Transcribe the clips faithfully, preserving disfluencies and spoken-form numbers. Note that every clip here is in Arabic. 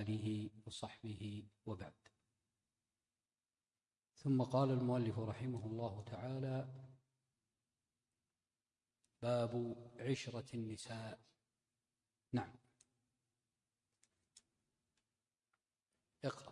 آله وصحبه وبعد. ثم قال المؤلف رحمه الله تعالى: باب عشرة النساء. نعم، اقرأ.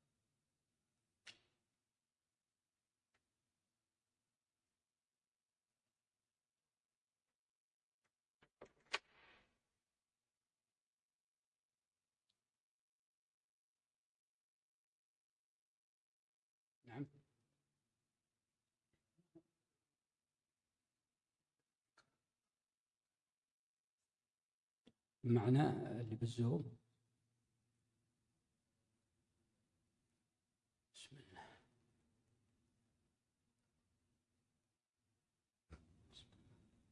نعم، معنى اللي بالزوم. بسم الله. بسم الله.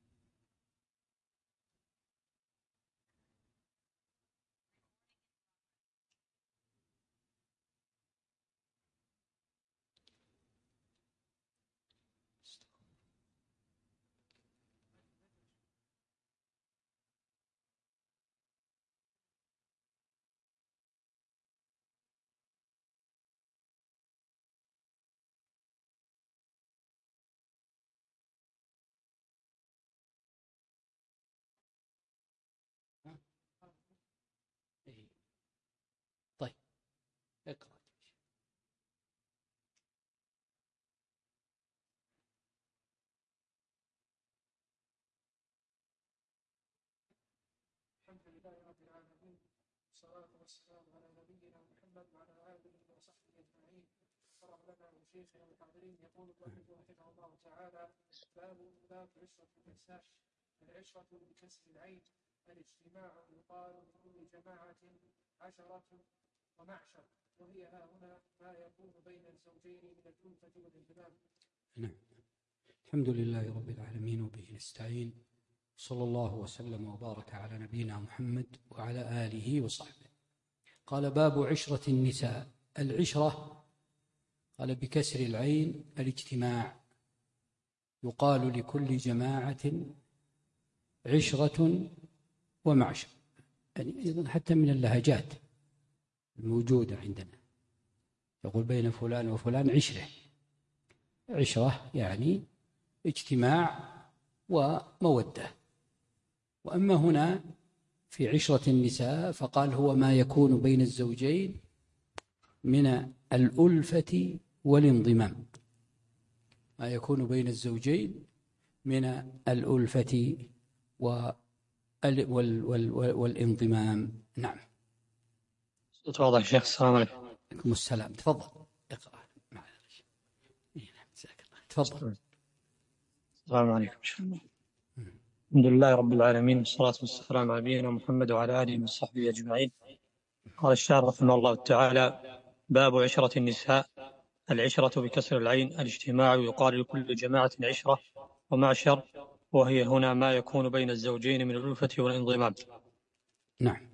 إيه. طيب اقرأ. الحمد لله رب العالمين، والصلاة والسلام على نبينا محمد وعلى آله وصحبه أجمعين. شرع لنا وشيخنا الحاضرين. يقول المؤلف رحمه الله تعالى: باب باب عشرة النساء. العشرة بكسر العين، الاجتماع، يقال لكل جماعة عشرة ومعشر، وهي ها هنا ما يكون بين الزوجين من الألفة والانضمام. نعم، الحمد لله رب العالمين وبه نستعين، صلى الله وسلم وبارك على نبينا محمد وعلى آله وصحبه. قال: باب عشرة النساء. العشرة قال بكسر العين الاجتماع، يقال لكل جماعة عشرة ومعشر، يعني أيضا حتى من اللهجات الموجودة عندنا، يقول بين فلان وفلان عشرة. عشرة يعني اجتماع ومودة. وأما هنا في عشرة النساء فقال هو ما يكون بين الزوجين من الألفة والانضمام، ما يكون بين الزوجين من الألفة والانضمام. نعم. تفضل يا شيخ. السلام عليكم. عليكم السلام. تفضل اقرأ. تفضل. السلام عليكم. الحمد لله رب العالمين، والصلاة والسلام على نبينا محمد وعلى آله وصحبه أجمعين. قال الشارح رحمه الله تعالى: باب عشرة النساء. العشرة بكسر العين الاجتماع، يقال لكل جماعة عشرة ومعشر، وهي هنا ما يكون بين الزوجين من الألفة والانضمام. نعم،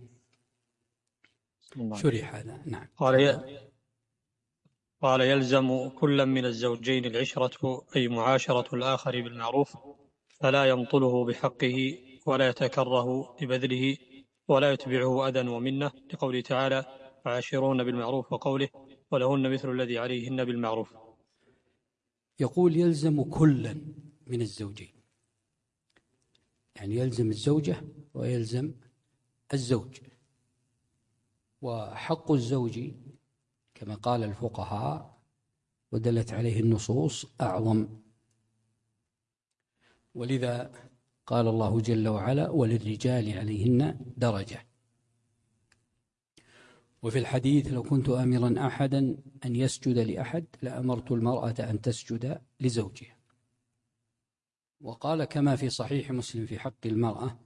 شرح هذا. نعم. قال ي... قال يلزم كل من الزوجين العشرة، أي معاشرة الآخر بالمعروف، فلا يمطله بحقه ولا يتكره ببذله ولا يتبعه أذى ومنة، لقوله تعالى: فعاشرون بالمعروف، وقوله: ولهن مثل الذي عليهن بالمعروف. يقول يلزم كلا من الزوجين، يعني يلزم الزوجة ويلزم الزوج. وحق الزوج كما قال الفقهاء ودلت عليه النصوص أعظم، ولذا قال الله جل وعلا: وللرجال عليهن درجة. وفي الحديث: لو كنت آمرا أحدا أن يسجد لأحد لأمرت المرأة أن تسجد لزوجها. وقال كما في صحيح مسلم في حق المرأة: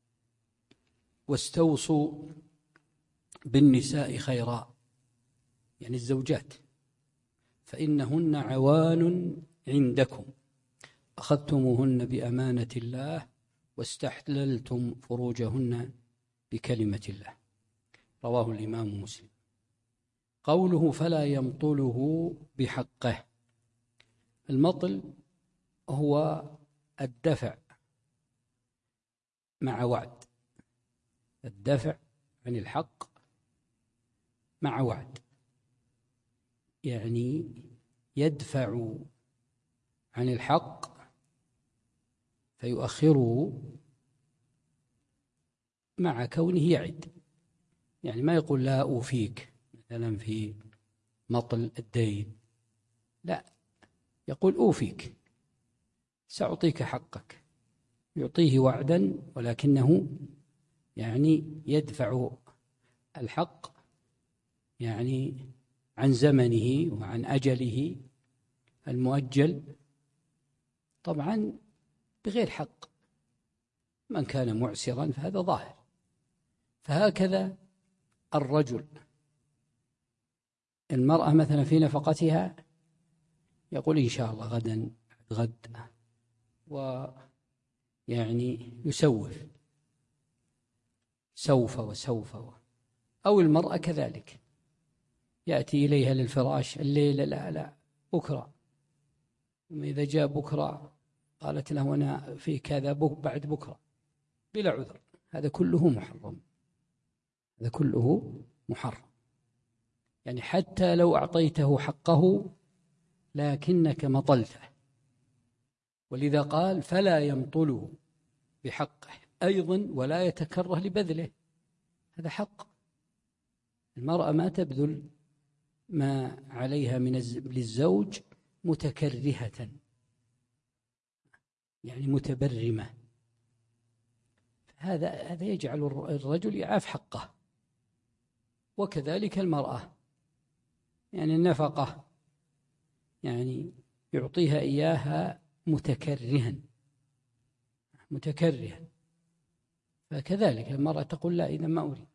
واستوصوا بالنساء خيرا، يعني الزوجات، فإنهن عوان عندكم، أخذتموهن بأمانة الله واستحللتم فروجهن بكلمة الله. رواه الإمام مسلم. قوله فلا يمطله بحقه، المطل هو الدفع مع وعد، الدفع عن الحق مع وعد، يعني يدفع عن الحق فيؤخره مع كونه يعد، يعني ما يقول لا أوفيك مثلا في مطل الدين، لا، يقول أوفيك، سأعطيك حقك، يعطيه وعدا، ولكنه يعني يدفع الحق يعني عن زمنه وعن أجله المؤجل، طبعا بغير حق. من كان معسرا فهذا ظاهر. فهكذا الرجل، المرأة مثلا في نفقتها يقول إن شاء الله غدا غد، ويعني يسوف سوف وسوف، أو المرأة كذلك يأتي إليها للفراش الليلة، لا لا بكرة، إذا جاء بكرة قالت له أنا في كذا بك بعد بكرة بلا عذر، هذا كله محرم، هذا كله محرم. يعني حتى لو أعطيته حقه لكنك مطلته، ولذا قال فلا يمطله بحقه أيضا ولا يتكره لبذله، هذا حق. المرأة ما تبذل ما عليها من للزوج متكرهة، يعني متبرمة، هذا هذا يجعل الرجل يعاف حقه. وكذلك المرأة، يعني النفقة يعني يعطيها إياها متكرها متكرها فكذلك المرأة تقول لا إذا ما أريد،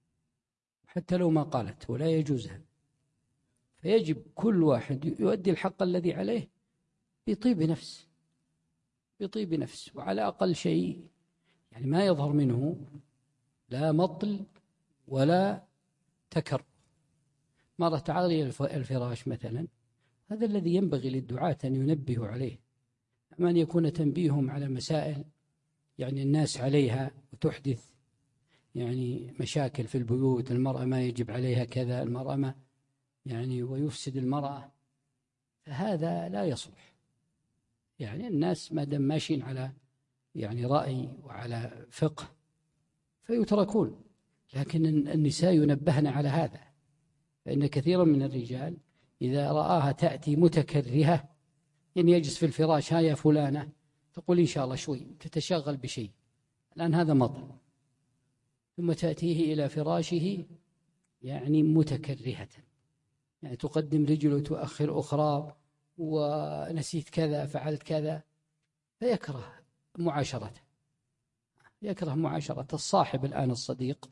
حتى لو ما قالت، ولا يجوزها. فيجب كل واحد يؤدي الحق الذي عليه بطيب نفس بطيب نفس وعلى أقل شيء يعني ما يظهر منه لا مطل ولا تكر. مرة تعالي الفراش مثلا، هذا الذي ينبغي للدعاة أن ينبهوا عليه، أما أن يكون تنبيههم على مسائل يعني الناس عليها وتحدث يعني مشاكل في البيوت، المرأة ما يجب عليها كذا، المرأة ما يعني ويفسد المرأة، فهذا لا يصلح. يعني الناس ما دام ماشيين على يعني رأي وعلى فقه فيتركون، لكن النساء ينبهن على هذا، فإن كثيرا من الرجال إذا رآها تأتي متكرهة إن يجلس في الفراش، ها يا فلانة، تقول إن شاء الله شوي، تتشغل بشيء، الآن هذا مطل، ثم تأتيه إلى فراشه يعني متكرهة، يعني تقدم رجل وتؤخر أخرى، ونسيت كذا فعلت كذا، فيكره معاشرته، يكره معاشرة الصاحب. الآن الصديق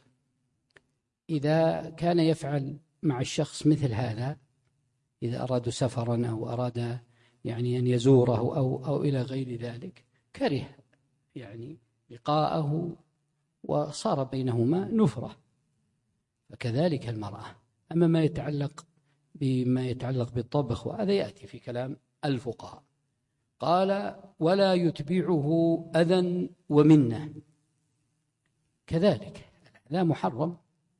إذا كان يفعل مع الشخص مثل هذا، إذا أرادوا سفرا أو أراد يعني أن يزوره أو, أو إلى غير ذلك، كره يعني لقاءه وصار بينهما نفرة. فكذلك المرأة. أما ما يتعلق بما يتعلق بالطبخ وهذا يأتي في كلام الفقهاء. قال ولا يتبعه أذى ومنة، كذلك لا محرم،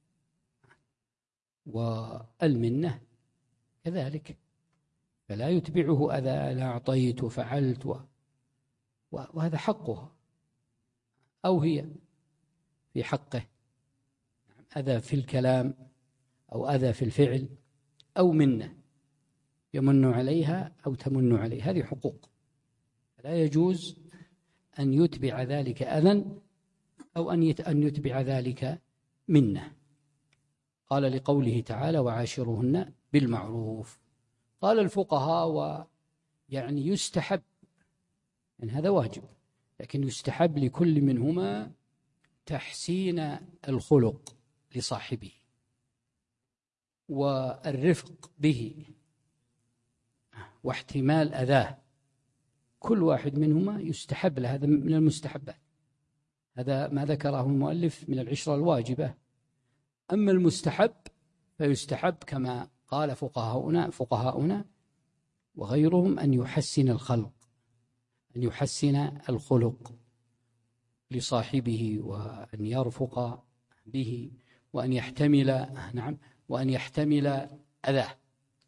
والمنة كذلك، فلا يتبعه أذى، لا أعطيت وفعلت و... وهذا حقه، أو هي في حقه أذى في الكلام أو أذى في الفعل أو منة يمن عليها أو تمن عليه، هذه حقوق، لا يجوز أن يتبع ذلك أذى أو أن يتبع ذلك منة. قال لقوله تعالى وعاشرهن بالمعروف. قال الفقهاء ويعني يستحب، يعني هذا واجب، لكن يستحب لكل منهما تحسين الخلق لصاحبه والرفق به واحتمال أذاه، كل واحد منهما يستحب له، هذا من المستحبات، هذا ما ذكره المؤلف من العشرة الواجبة. أما المستحب فيستحب كما قال فقهاؤنا فقهاؤنا وغيرهم أن يحسن الخلق، أن يحسن الخلق لصاحبه، وأن يرفق به، وأن يحتمل نعم وأن يحتمل أذاه.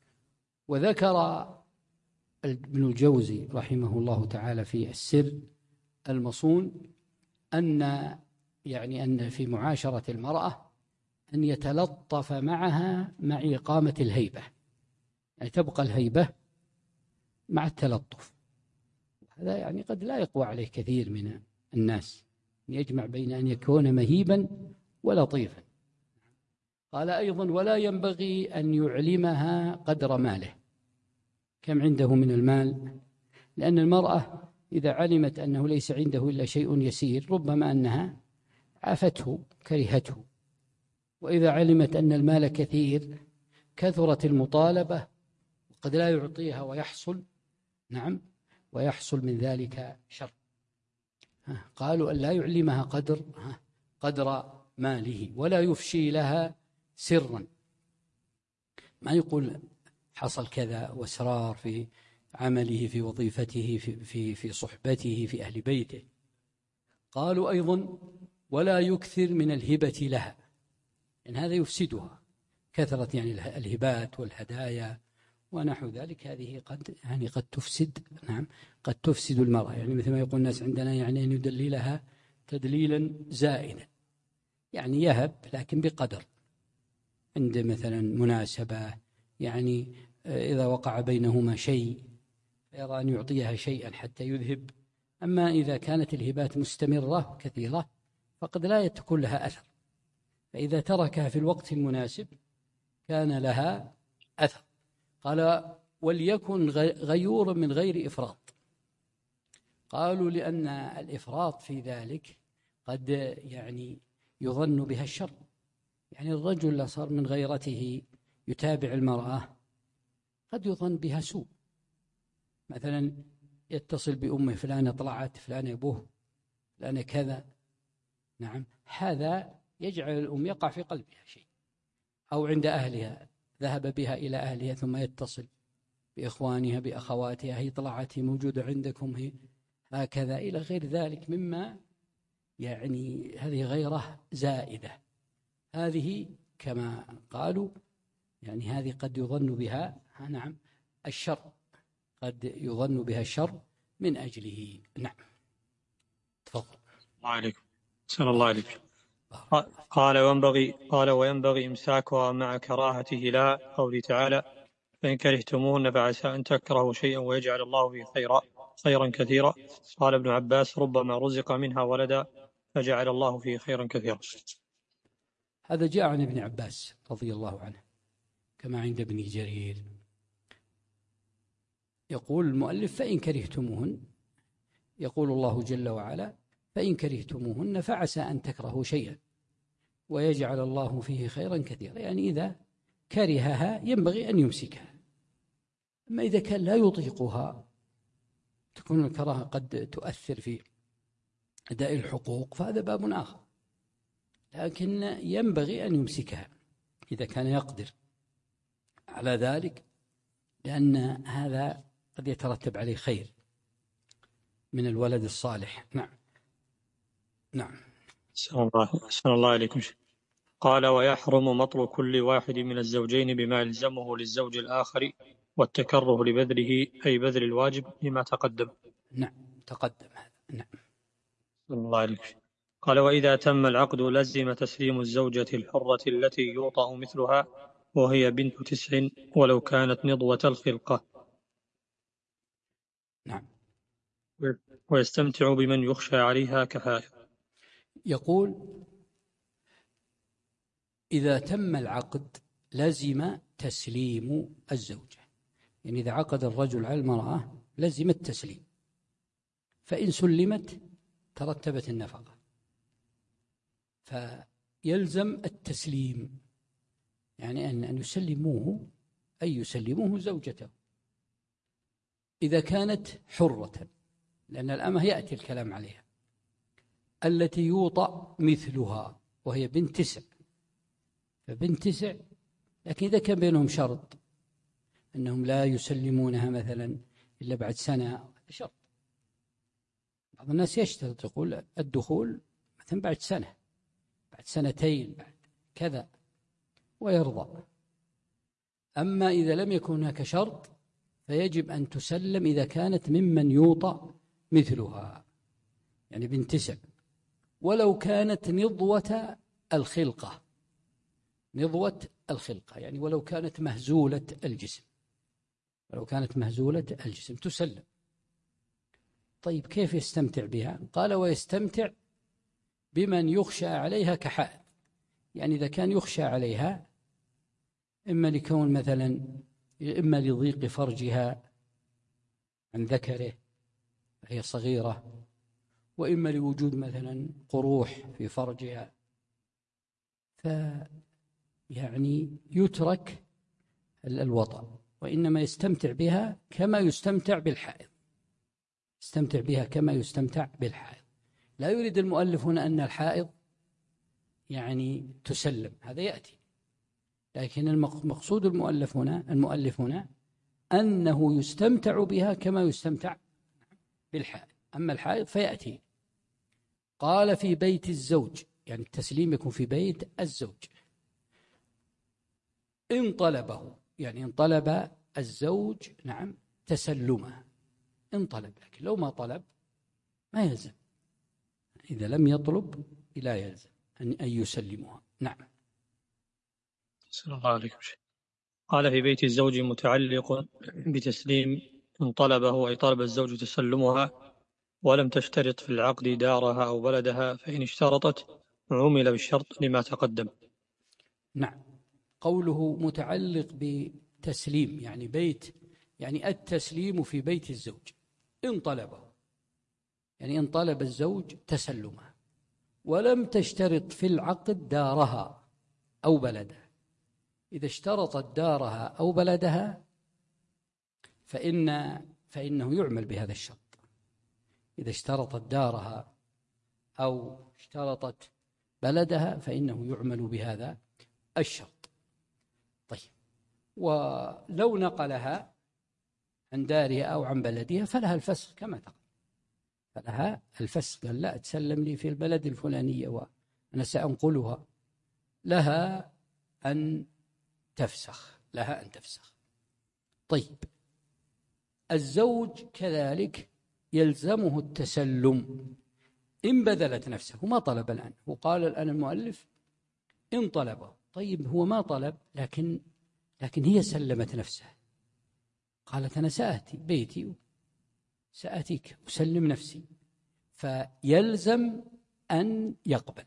وذكر ابن الجوزي رحمه الله تعالى في السر المصون أن يعني أن في معاشرة المرأة أن يتلطف معها مع إقامة الهيبة، يعني تبقى الهيبة مع التلطف. هذا يعني قد لا يقوى عليه كثير من الناس، يجمع بين أن يكون مهيبا ولطيفا. قال أيضا: ولا ينبغي أن يعلمها قدر ماله، كم عنده من المال، لأن المرأة إذا علمت أنه ليس عنده إلا شيء يسير ربما أنها عافته كرهته، وإذا علمت أن المال كثير كثرت المطالبة وقد لا يعطيها ويحصل نعم ويحصل من ذلك شر. قالوا أن لا يعلمها قدر قدر ماله، ولا يفشي لها سرا، ما يقول حصل كذا واسرار في عمله في وظيفته في, في, في صحبته في أهل بيته. قالوا أيضا: ولا يكثر من الهبة لها، إن هذا يفسدها، كثرة يعني الهبات والهدايا ونحو ذلك، هذه قد يعني قد تفسد نعم قد تفسد المرأة. يعني مثل ما يقول الناس عندنا يعني أن يدللها تدليلا زائدا، يعني يهب لكن بقدر، عند مثلا مناسبة، يعني إذا وقع بينهما شيء يرى أن يعطيها شيئا حتى يذهب. أما إذا كانت الهبات مستمرة كثيرة فقد لا تكون لها أثر، فإذا تركها في الوقت المناسب كان لها أثر. قال: وليكن غيور من غير إفراط. قالوا لأن الإفراط في ذلك قد يعني يظن بها الشر، يعني الرجل اللي صار من غيرته يتابع المرأة قد يظن بها سوء، مثلا يتصل بأمه: فلانة طلعت، فلانة أبوه، فلانة كذا. نعم، هذا يجعل الأم يقع في قلبها شيء. أو عند أهلها، ذهب بها إلى أهلها ثم يتصل بإخوانها بأخواتها: هي طلعت، هي موجودة عندكم، هي هكذا إلى غير ذلك مما يعني هذه غيرة زائدة. هذه كما قالوا يعني هذه قد يظن بها نعم الشر، قد يظن بها الشر من أجله. نعم، تفضل. الله عليكم. سلام الله عليكم. قال وينبغي قال وينبغي إمساكها مع كراهته لا، قوله تعالى: فإن كرهتموهن فعسى أن تكرهوا شيئا ويجعل الله فيه خيرا خيرا كثيرا. قال ابن عباس: ربما رزق منها ولدا فجعل الله فيه خيرا كثيرا. هذا جاء عن ابن عباس رضي الله عنه كما عند ابن جرير. يقول المؤلف: فإن كرهتموهن، يقول الله جل وعلا: فإن كرهتموهن فعسى أن تكرهوا شيئا ويجعل الله فيه خيرا كثيرا. يعني إذا كرهها ينبغي أن يمسكها، أما إذا كان لا يطيقها تكون الكراهة قد تؤثر في أداء الحقوق فهذا باب آخر، لكن ينبغي أن يمسكها إذا كان يقدر على ذلك، لأن هذا قد يترتب عليه خير من الولد الصالح. نعم نعم. سلام الله عليكم. قال: ويحرم مطل كل واحد من الزوجين بما يلزمه للزوج الآخر والتكره لبذله، أي بذل الواجب، لما تقدم. نعم تقدم هذا. نعم. سلام الله عليكم. قال: وإذا تم العقد لزم تسليم الزوجة الحرة التي يوطأ مثلها وهي بنت تسع ولو كانت نضوة الخلقة. نعم. ويستمتع بمن يخشى عليها كحائض. يقول: إذا تم العقد لزم تسليم الزوجة، يعني إذا عقد الرجل على المرأة لزم التسليم، فإن سلمت ترتبت النفقة، فيلزم التسليم، يعني أن أن يسلموه أي يسلموه زوجته إذا كانت حرة، لأن الأمة يأتي الكلام عليها، التي يوطأ مثلها وهي بنت تسع، فبنت تسع، لكن إذا كان بينهم شرط أنهم لا يسلمونها مثلا إلا بعد سنة، شرط. بعض الناس يشترط يقول الدخول مثلا بعد سنة، بعد سنتين، بعد كذا، ويرضى. أما إذا لم يكن هناك شرط فيجب أن تسلم إذا كانت ممن يوطأ مثلها، يعني بنت تسع، ولو كانت نضوة الخلقة، نضوة الخلقة يعني ولو كانت مهزولة الجسم، ولو كانت مهزولة الجسم تسلم. طيب كيف يستمتع بها؟ قال ويستمتع بمن يخشى عليها كحائض، يعني إذا كان يخشى عليها إما لكون مثلا إما لضيق فرجها عن ذكره فهي صغيرة، وإما لوجود مثلا قروح في فرجها، فيعني يترك الوطأ، وإنما يستمتع بها كما يستمتع بالحائض، يستمتع بها كما يستمتع بالحائض. لا يريد المؤلف هنا أن الحائض يعني تسلم، هذا يأتي، لكن المقصود المؤلف هنا المؤلف هنا أنه يستمتع بها كما يستمتع بالحائض. أما الحائض فيأتي. قال في بيت الزوج، يعني التسليم يكون في بيت الزوج. إن طلبه، يعني إن طلب الزوج نعم تسلمه، إن طلب، لكن لو ما طلب ما يلزم، إذا لم يطلب لا يلزم أن يسلمها. نعم. صلى الله عليه وسلم. قال في بيت الزوج متعلق بتسليم إن طلبه، أي طلب الزوج تسلمها ولم تشترط في العقد دارها أو بلدها، فإن اشترطت عمل بالشرط لما تقدم. نعم. قوله متعلق بتسليم يعني بيت، يعني التسليم في بيت الزوج إن طلبه، يعني إن طلب الزوج تسلمه ولم تشترط في العقد دارها أو بلدها. إذا اشترطت دارها أو بلدها فإن فإنه يعمل بهذا الشرط. إذا اشترطت دارها أو اشترطت بلدها فإنه يعمل بهذا الشرط. طيب، ولو نقلها عن دارها أو عن بلدها فلها الفسخ كما تقول، فلها الفسخ، قال لا تسلم لي في البلد الفلانية وأنا سأنقلها، لها أن تفسخ، لها أن تفسخ. طيب، الزوج كذلك يلزمه التسلم إن بذلت نفسه، ما طلب الآن، وقال الآن المؤلف إن طلبه. طيب هو ما طلب، لكن لكن هي سلمت نفسها، قالت أنا سأتي بيتي سأتيك أسلم نفسي، فيلزم أن يقبل،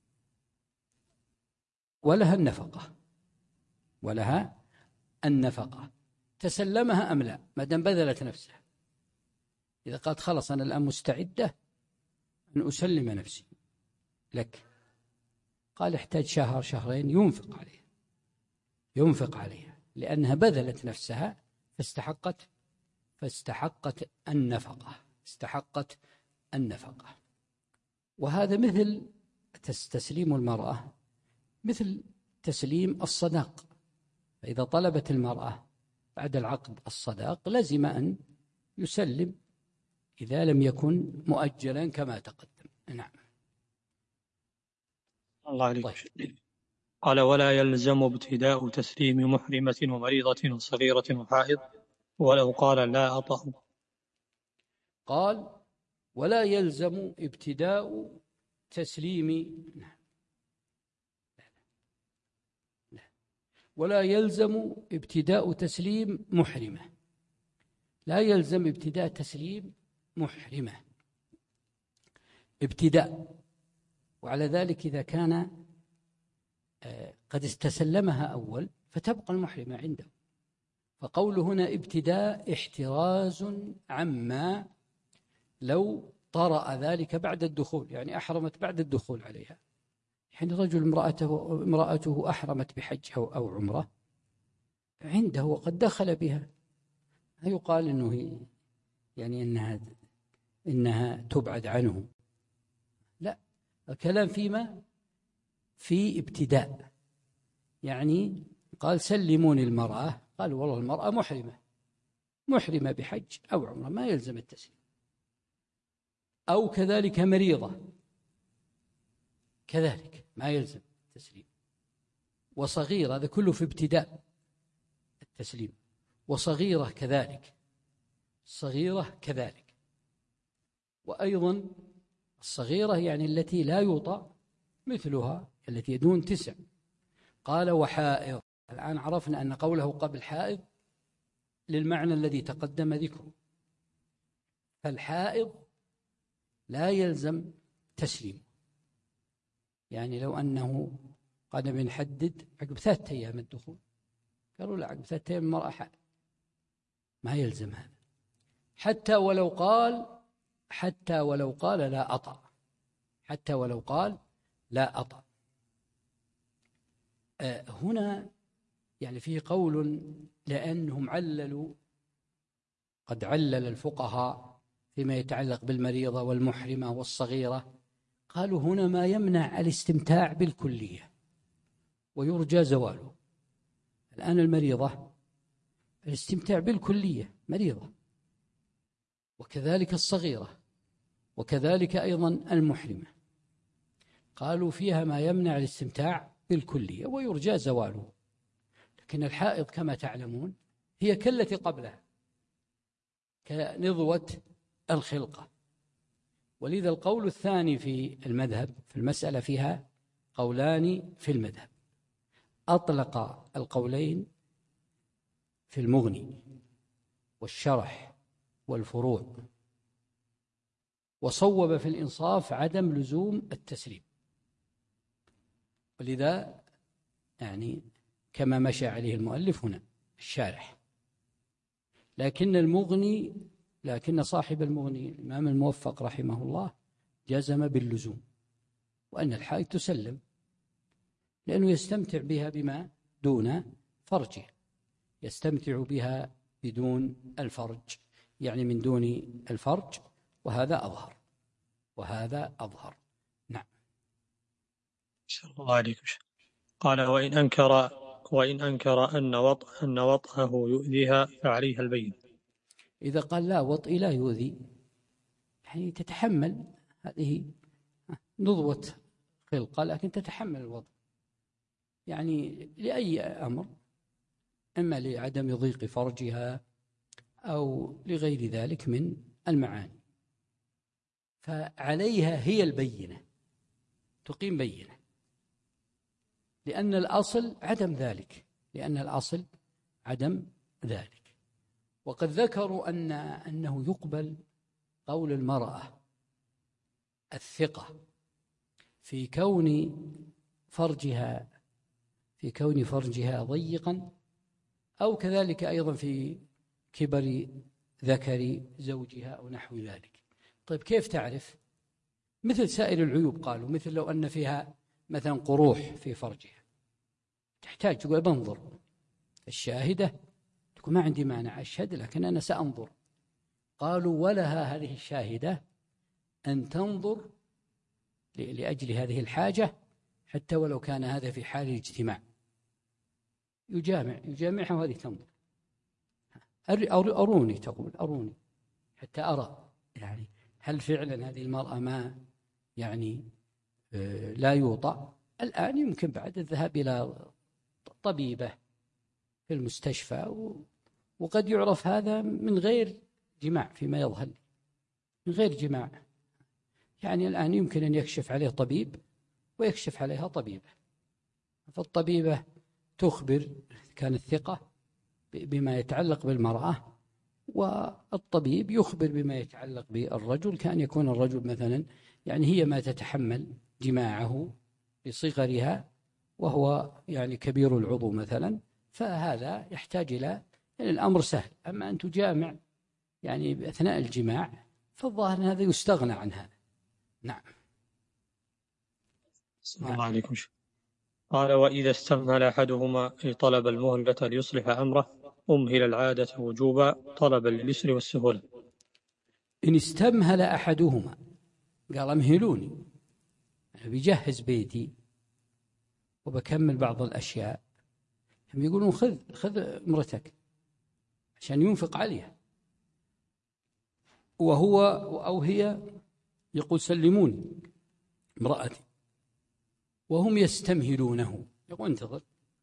ولها النفقة، ولها النفقة تسلمها أم لا، ما دام بذلت نفسها. إذا قالت خلص أنا الآن مستعدة أن أسلم نفسي لك، قال احتاج شهر شهرين، ينفق عليها، ينفق عليها لأنها بذلت نفسها فاستحقت فاستحقت النفقة، استحقت النفقة. وهذا مثل تسليم المرأة، مثل تسليم الصداق. فإذا طلبت المرأة بعد العقد الصداق لزم أن يسلم إذا لم يكن مؤجلا كما تقدم. نعم. الله عليك. طيب. قال ولا يلزم ابتداء تسليم محرمة ومريضة وصغيرة وحائض ولو قال لا أطأ. قال ولا يلزم ابتداء تسليم، ولا يلزم ابتداء تسليم محرمة، لا يلزم ابتداء تسليم محرمة ابتداء. وعلى ذلك إذا كان قد استسلمها أول فتبقى المحرمة عنده. فقول هنا ابتداء احتراز عما لو طرأ ذلك بعد الدخول، يعني أحرمت بعد الدخول عليها، يعني رجل امرأته, امرأته أحرمت بحج أو, أو عمرة عنده وقد دخل بها، لا يقال إنه هي يعني إنها, إنها تبعد عنه، لا، الكلام فيما في ابتداء. يعني قال سلموني المرأة، قال والله المرأة محرمة محرمة بحج أو عمرة، ما يلزم التسليم. أو كذلك مريضة كذلك ما يلزم التسليم. وصغيرة، هذا كله في ابتداء التسليم، وصغيرة كذلك، صغيرة كذلك. وأيضا الصغيرة يعني التي لا يوطأ مثلها، التي دون تسع. قال وحائض. الآن عرفنا أن قوله قبل حائض للمعنى الذي تقدم ذكره، فالحائض لا يلزم تسليم. يعني لو أنه قد بنحدد عقب ثلاثة أيام الدخول، قالوا لا عقب ثلاثة أيام المرأة حائض، ما يلزم هذا، حتى ولو قال حتى ولو قال لا أطأ، حتى ولو قال لا أطأ. آه هنا يعني فيه قول، لأنهم عللوا، قد علل الفقهاء فيما يتعلق بالمريضة والمحرمة والصغيرة، قالوا هنا ما يمنع الاستمتاع بالكلية ويرجى زواله. الآن المريضة الاستمتاع بالكلية مريضة، وكذلك الصغيرة، وكذلك أيضا المحرمة، قالوا فيها ما يمنع الاستمتاع بالكلية ويرجى زواله. لكن الحائض كما تعلمون هي كالتي قبلها، كنضوة الخلقة. ولذا القول الثاني في المذهب في المسألة فيها قولان في المذهب، أطلق القولين في المغني والشرح والفروع، وصوب في الإنصاف عدم لزوم التسليم. ولذا يعني كما مشى عليه المؤلف هنا الشارح. لكن المغني لكن صاحب المغني الإمام الموفق رحمه الله جزم باللزوم، وأن الحائض تسلم، لأنه يستمتع بها بما دون فرجه، يستمتع بها بدون الفرج، يعني من دون الفرج، وهذا أظهر وهذا أظهر. نعم. شاء الله عليكم. قال وإن أنكر وإن أنكر أن وطأ أن وطأه يؤذيها فعليها البين. إذا قال لا وطئ لا يؤذي، يعني تتحمل، هذه نضوة خلقة لكن تتحمل الوطء، يعني لأي أمر، إما لعدم ضيق فرجها أو لغير ذلك من المعاني، فعليها هي البينة، تقيم بينة، لأن الأصل عدم ذلك، لأن الأصل عدم ذلك. وقد ذكروا أن أنه يقبل قول المرأة الثقة في كون فرجها في كون فرجها ضيقا، أو كذلك أيضا في كبر ذكر زوجها أو نحو ذلك. طيب كيف تعرف؟ مثل سائر العيوب، قالوا مثل لو أن فيها مثلا قروح في فرجها، تحتاج تقول بنظر، الشاهدة تقول ما عندي مانع أشهد لكن أنا سأنظر. قالوا ولها هذه الشاهدة أن تنظر لأجل هذه الحاجة، حتى ولو كان هذا في حال الاجتماع، يجامع يجامعها وهذه تنظر. أروني، تقول أروني حتى أرى يعني هل فعلا هذه المرأة ما يعني لا يوطأ. الآن يمكن بعد الذهاب إلى طبيبة في المستشفى، وقد يعرف هذا من غير جماع فيما يظهر، من غير جماع. يعني الآن يمكن أن يكشف عليه طبيب ويكشف عليها طبيبة، فالطبيبة تخبر كانت ثقة بما يتعلق بالمرأة، والطبيب يخبر بما يتعلق بالرجل، كأن يكون الرجل مثلا يعني هي ما تتحمل جماعه بصغرها وهو يعني كبير العضو مثلا، فهذا يحتاج إلى يعني الأمر سهل. أما أن تجامع يعني أثناء الجماع فالظاهر هذا يستغنى عن هذا. نعم. السلام نعم. عليكم. قال وإذا استمهل أحدهما أي طلب المهلة ليصلح أمره أمهل العادة وجوبا طلبا لليسر والسهولة. إن استمهل أحدهما، قال امهلوني، أنا بجهز بيتي وبكمل بعض الأشياء، هم يقولون خذ خذ امرتك عشان ينفق عليها، وهو أو هي يقول سلموني امرأتي، وهم يستمهلونه، يقول انتظر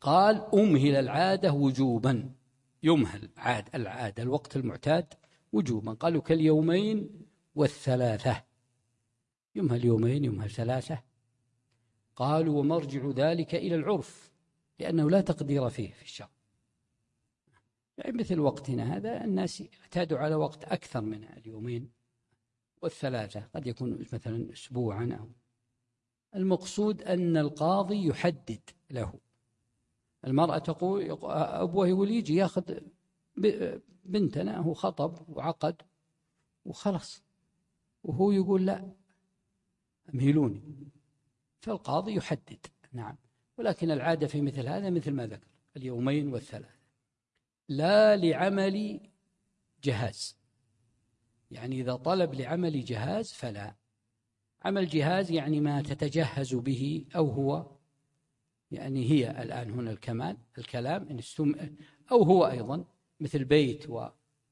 قال أمهل العادة وجوبا، يمهل عاد العادة الوقت المعتاد وجوبا. قالوا كاليومين والثلاثة، يمهل يومين يمهل ثلاثة. قالوا ومرجع ذلك إلى العرف، لأنه لا تقدير فيه في الشرع. يعني مثل وقتنا هذا الناس اعتادوا على وقت أكثر من اليومين والثلاثة، قد يكون مثلا أسبوعا أو. المقصود أن القاضي يحدد له. المرأة تقول أبوه يقول يجي يأخذ بنتنا، هو خطب وعقد وخلص، وهو يقول لا أمهلوني، فالقاضي يحدد. نعم. ولكن العادة في مثل هذا مثل ما ذكر اليومين والثلاثة، لا لعمل جهاز. يعني إذا طلب لعمل جهاز فلا. عمل جهاز يعني ما تتجهز به، أو هو يعني هي الآن هنا الكمال الكلام إن استم، أو هو أيضا مثل بيت، و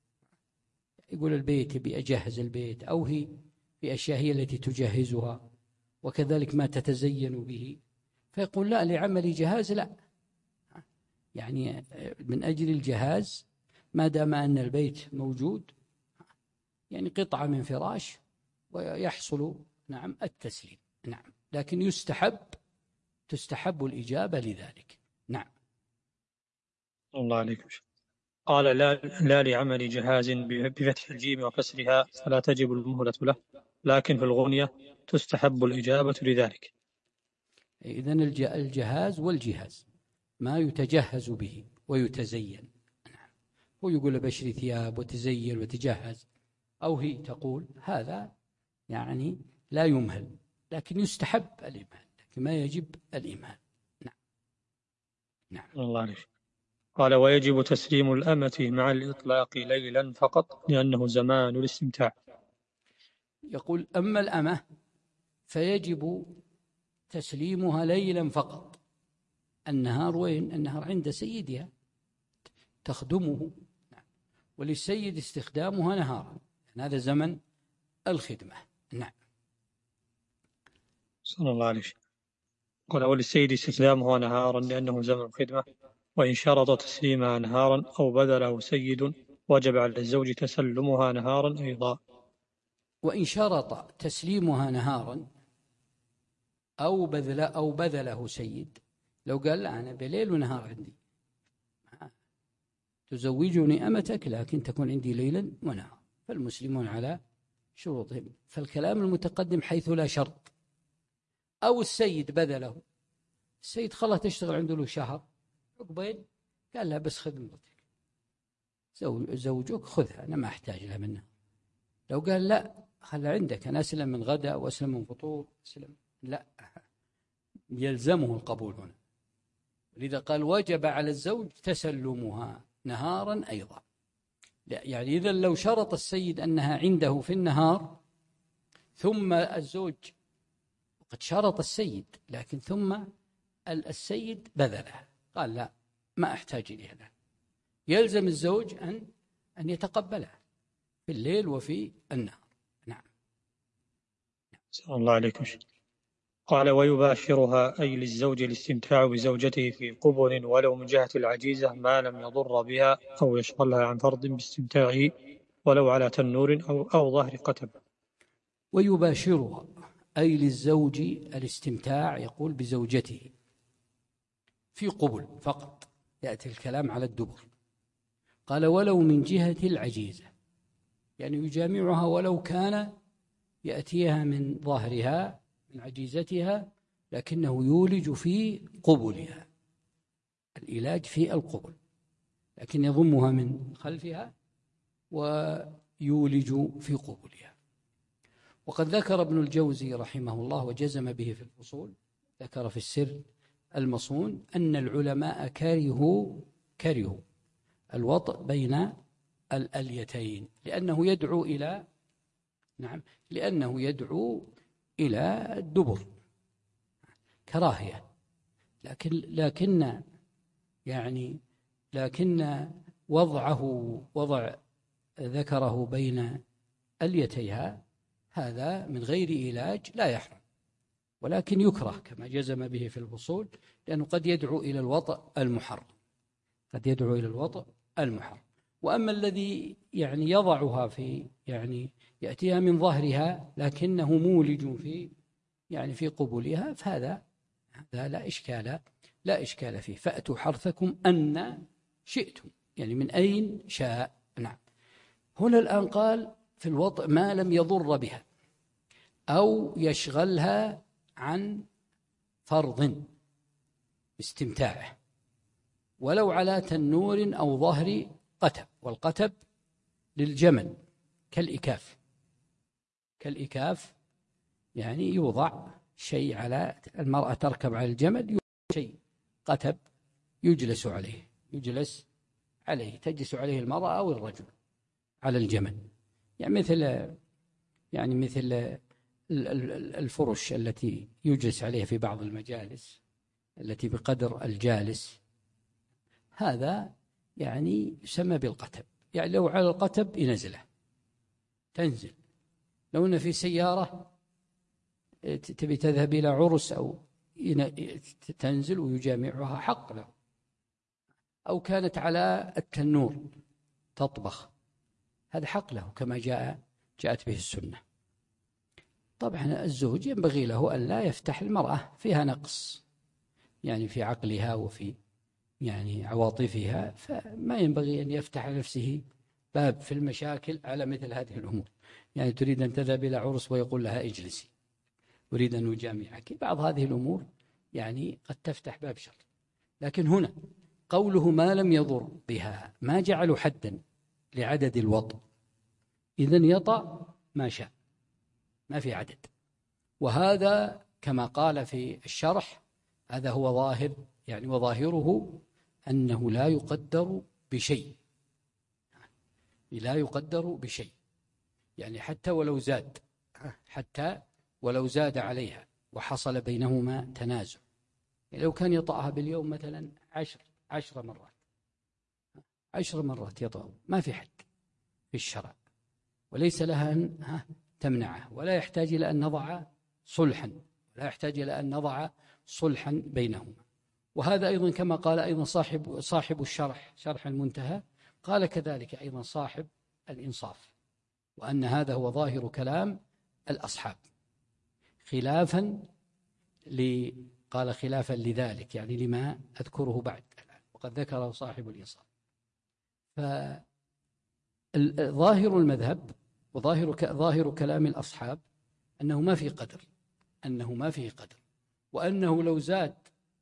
يقول البيت بأجهز البيت، أو هي في أشياء هي التي تجهزها، وكذلك ما تتزين به، فيقول لا لعمل جهاز لا. يعني من أجل الجهاز ما دام أن البيت موجود، يعني قطعة من فراش ويحصل نعم التسليم. نعم. لكن يستحب تستحب الإجابة لذلك. نعم. الله عليكم. قال لا, لا لعمل جهاز بفتح الجيم وكسرها فلا تجب المهلة له، لكن في الغنية تستحب الإجابة لذلك. إذن الجهاز والجهاز ما يتجهز به ويتزين. هو يقول بشري ثياب وتزين وتجهز، أو هي تقول هذا يعني لا يمهل، لكن يستحب الإمهال، لكن ما يجب الإمهال. نعم. نعم. الله عليك. قال ويجب تسليم الأمة مع الإطلاق ليلا فقط، لأنه زمان الاستمتاع. يقول أما الأمة فيجب تسليمها ليلا فقط. النهار وين؟ النهار عند سيدها تخدمه، وللسيد استخدامها نهارا، يعني هذا زمن الخدمة. نعم. صلى الله عليه وسلم. قال وللسيد استخدامها نهارا لأنه زمن الخدمة، وإن شرط تسليمها نهارا أو بذله سيد وجب على الزوج تسلمها نهارا أيضا. وإن شرط تسليمها نهارا أو بذل أو بذله سيد، لو قال لا أنا بليل ونهار عندي، تزوجني أمتك لكن تكون عندي ليلا ونهار، فالمسلمون على شروطهم. فالكلام المتقدم حيث لا شرط. أو السيد بذله، السيد خلاه تشتغل عنده له شهر، عقبين قال لها بس خدمتك زوجك خذها، أنا ما أحتاج لها منها. لو قال لا خلها عندك، أنا أسلم من غدا وأسلم من فطور أسلم، لا، يلزمه القبول هنا. لذا قال وجب على الزوج تسلمها نهارا أيضا. يعني إذا لو شرط السيد أنها عنده في النهار، ثم الزوج قد شرط السيد لكن ثم السيد بذلها، قال لا ما أحتاج إليها، يلزم الزوج أن أن يتقبلها في الليل وفي النهار. نعم. صلى الله عليكم. قال ويباشرها أي للزوج الاستمتاع بزوجته في قبل ولو من جهة العجيزة ما لم يضر بها أو يشغلها عن فرض باستمتاعه ولو على تنور أو, أو ظهر قتب. ويباشرها أي للزوج الاستمتاع، يقول بزوجته في قبل فقط، يأتي الكلام على الدبر. قال ولو من جهة العجيزة، يعني يجامعها ولو كان يأتيها من ظهرها من عجيزتها، لكنه يولج في قبلها، العلاج في القبل، لكن يضمها من خلفها ويولج في قبلها. وقد ذكر ابن الجوزي رحمه الله وجزم به في الفصول، ذكر في السر المصون أن العلماء كرهوا كرهوا الوطء بين الأليتين، لأنه يدعو إلى نعم لأنه يدعو إلى الدبر، كراهية. لكن لكن يعني لكن وضعه وضع ذكره بين أليتيها هذا من غير علاج لا يحرم، ولكن يكره كما جزم به في الفصول، لأنه قد يدعو إلى الوطأ المحرم، قد يدعو إلى الوطأ المحرم. وأما الذي يعني يضعها في يعني يأتيها من ظهرها لكنه مولج في يعني في قبولها، فهذا هذا لا إشكال لا إشكال فيه. فأتوا حرثكم أن شئتم، يعني من أين شاء. نعم. هنا الآن قال في الوطء ما لم يضر بها أو يشغلها عن فرض استمتاعه، ولو على تنور أو ظهر قتب. والقتب للجمل كالإكاف، كالإكاف يعني يوضع شيء على المرأة تركب على الجمل، يوضع شيء قتب يجلس عليه يجلس عليه تجلس عليه المرأة أو الرجل على الجمل، يعني مثل يعني مثل الفرش التي يجلس عليها في بعض المجالس التي بقدر الجالس، هذا يعني يسمى بالقتب. يعني لو على القتب ينزله تنزل. لو أن في سيارة تبي تذهب إلى عرس أو تنزل ويجامعها حق له. أو كانت على التنور تطبخ، هذا حق له كما جاء جاءت به السنة. طبعا الزوج ينبغي له أن لا يفتح المرأة فيها نقص يعني في عقلها وفي يعني عواطفها، فما ينبغي أن يفتح نفسه باب في المشاكل على مثل هذه الأمور. يعني تريد أن تذهب إلى عرس ويقول لها اجلسي، أريد أن أجامعك، بعض هذه الأمور يعني قد تفتح باب شر. لكن هنا قوله ما لم يضر بها، ما جعلوا حدا لعدد الوطء، إذن يطأ ما شاء، ما في عدد. وهذا كما قال في الشرح هذا هو ظاهر يعني وظاهره أنه لا يقدر بشيء، لا يقدر بشيء، يعني حتى ولو زاد حتى ولو زاد عليها وحصل بينهما تنازع، يعني لو كان يطأها باليوم مثلا عشر عشر مرات عشر مرات يطأ، ما في حد في الشرع، وليس لها أن تمنعه، ولا يحتاج إلى أن نضع صلحا لا يحتاج إلى أن نضع صلحا بينهما. وهذا أيضا كما قال أيضا صاحب صاحب الشرح شرح المنتهى، قال كذلك أيضا صاحب الإنصاف، وأن هذا هو ظاهر كلام الأصحاب، خلافا ل قال خلافا لذلك يعني لما أذكره بعد، وقد ذكره صاحب الإنصاف. فظاهر المذهب وظاهر ظاهر كلام الأصحاب أنه ما في قدر أنه ما فيه قدر وأنه لو زاد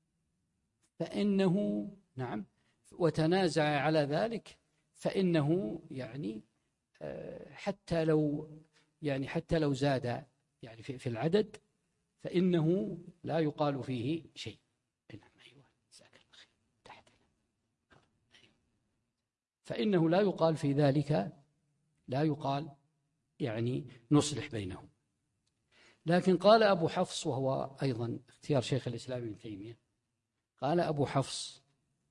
فإنه نعم وتنازع على ذلك فإنه يعني حتى لو يعني حتى لو زاد يعني في العدد فإنه لا يقال فيه شيء. فإنه لا يقال في ذلك لا يقال يعني نصلح بينهم. لكن قال أبو حفص، وهو أيضا اختيار شيخ الإسلام ابن تيمية، قال أبو حفص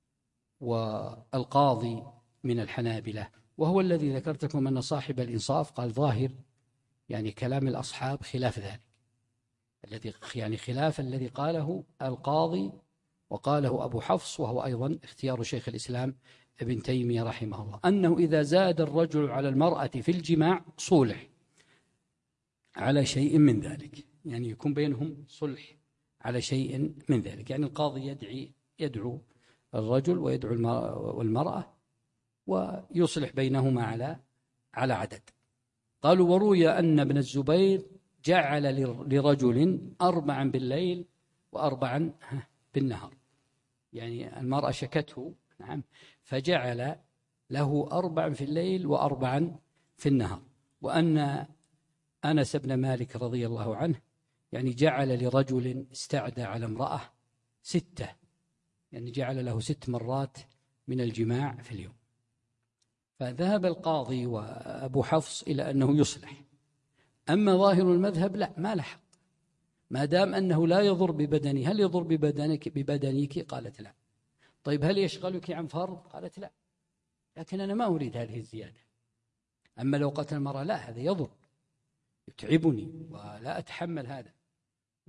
والقاضي من الحنابلة، وهو الذي ذكرتكم أن صاحب الإنصاف قال ظاهر يعني كلام الأصحاب خلاف ذلك، الذي يعني خلاف الذي قاله القاضي وقاله أبو حفص، وهو أيضا اختيار شيخ الإسلام ابن تيمية رحمه الله، أنه إذا زاد الرجل على المرأة في الجماع صلح على شيء من ذلك، يعني يكون بينهم صلح على شيء من ذلك. يعني القاضي يدعي يدعو الرجل ويدعو المرأة ويصلح بينهما على على عدد. قالوا وروي أن ابن الزبير جعل لرجل أربعا بالليل وأربعا بالنهار، يعني المرأة شكته نعم فجعل له أربعا في الليل وأربعا في النهار. وأن أنس بن مالك رضي الله عنه يعني جعل لرجل استعدى على امرأة ستة، يعني جعل له ست مرات من الجماع في اليوم. فذهب القاضي وأبو حفص إلى أنه يصلح. أما ظاهر المذهب لا، ما له حق ما دام أنه لا يضر ببدني. هل يضر ببدنك ببدنيك؟ قالت لا. طيب هل يشغلك عن فرض؟ قالت لا، لكن أنا ما أريد هذه الزيادة. أما لو قتل المرأة لا، هذا يضر يتعبني ولا أتحمل هذا.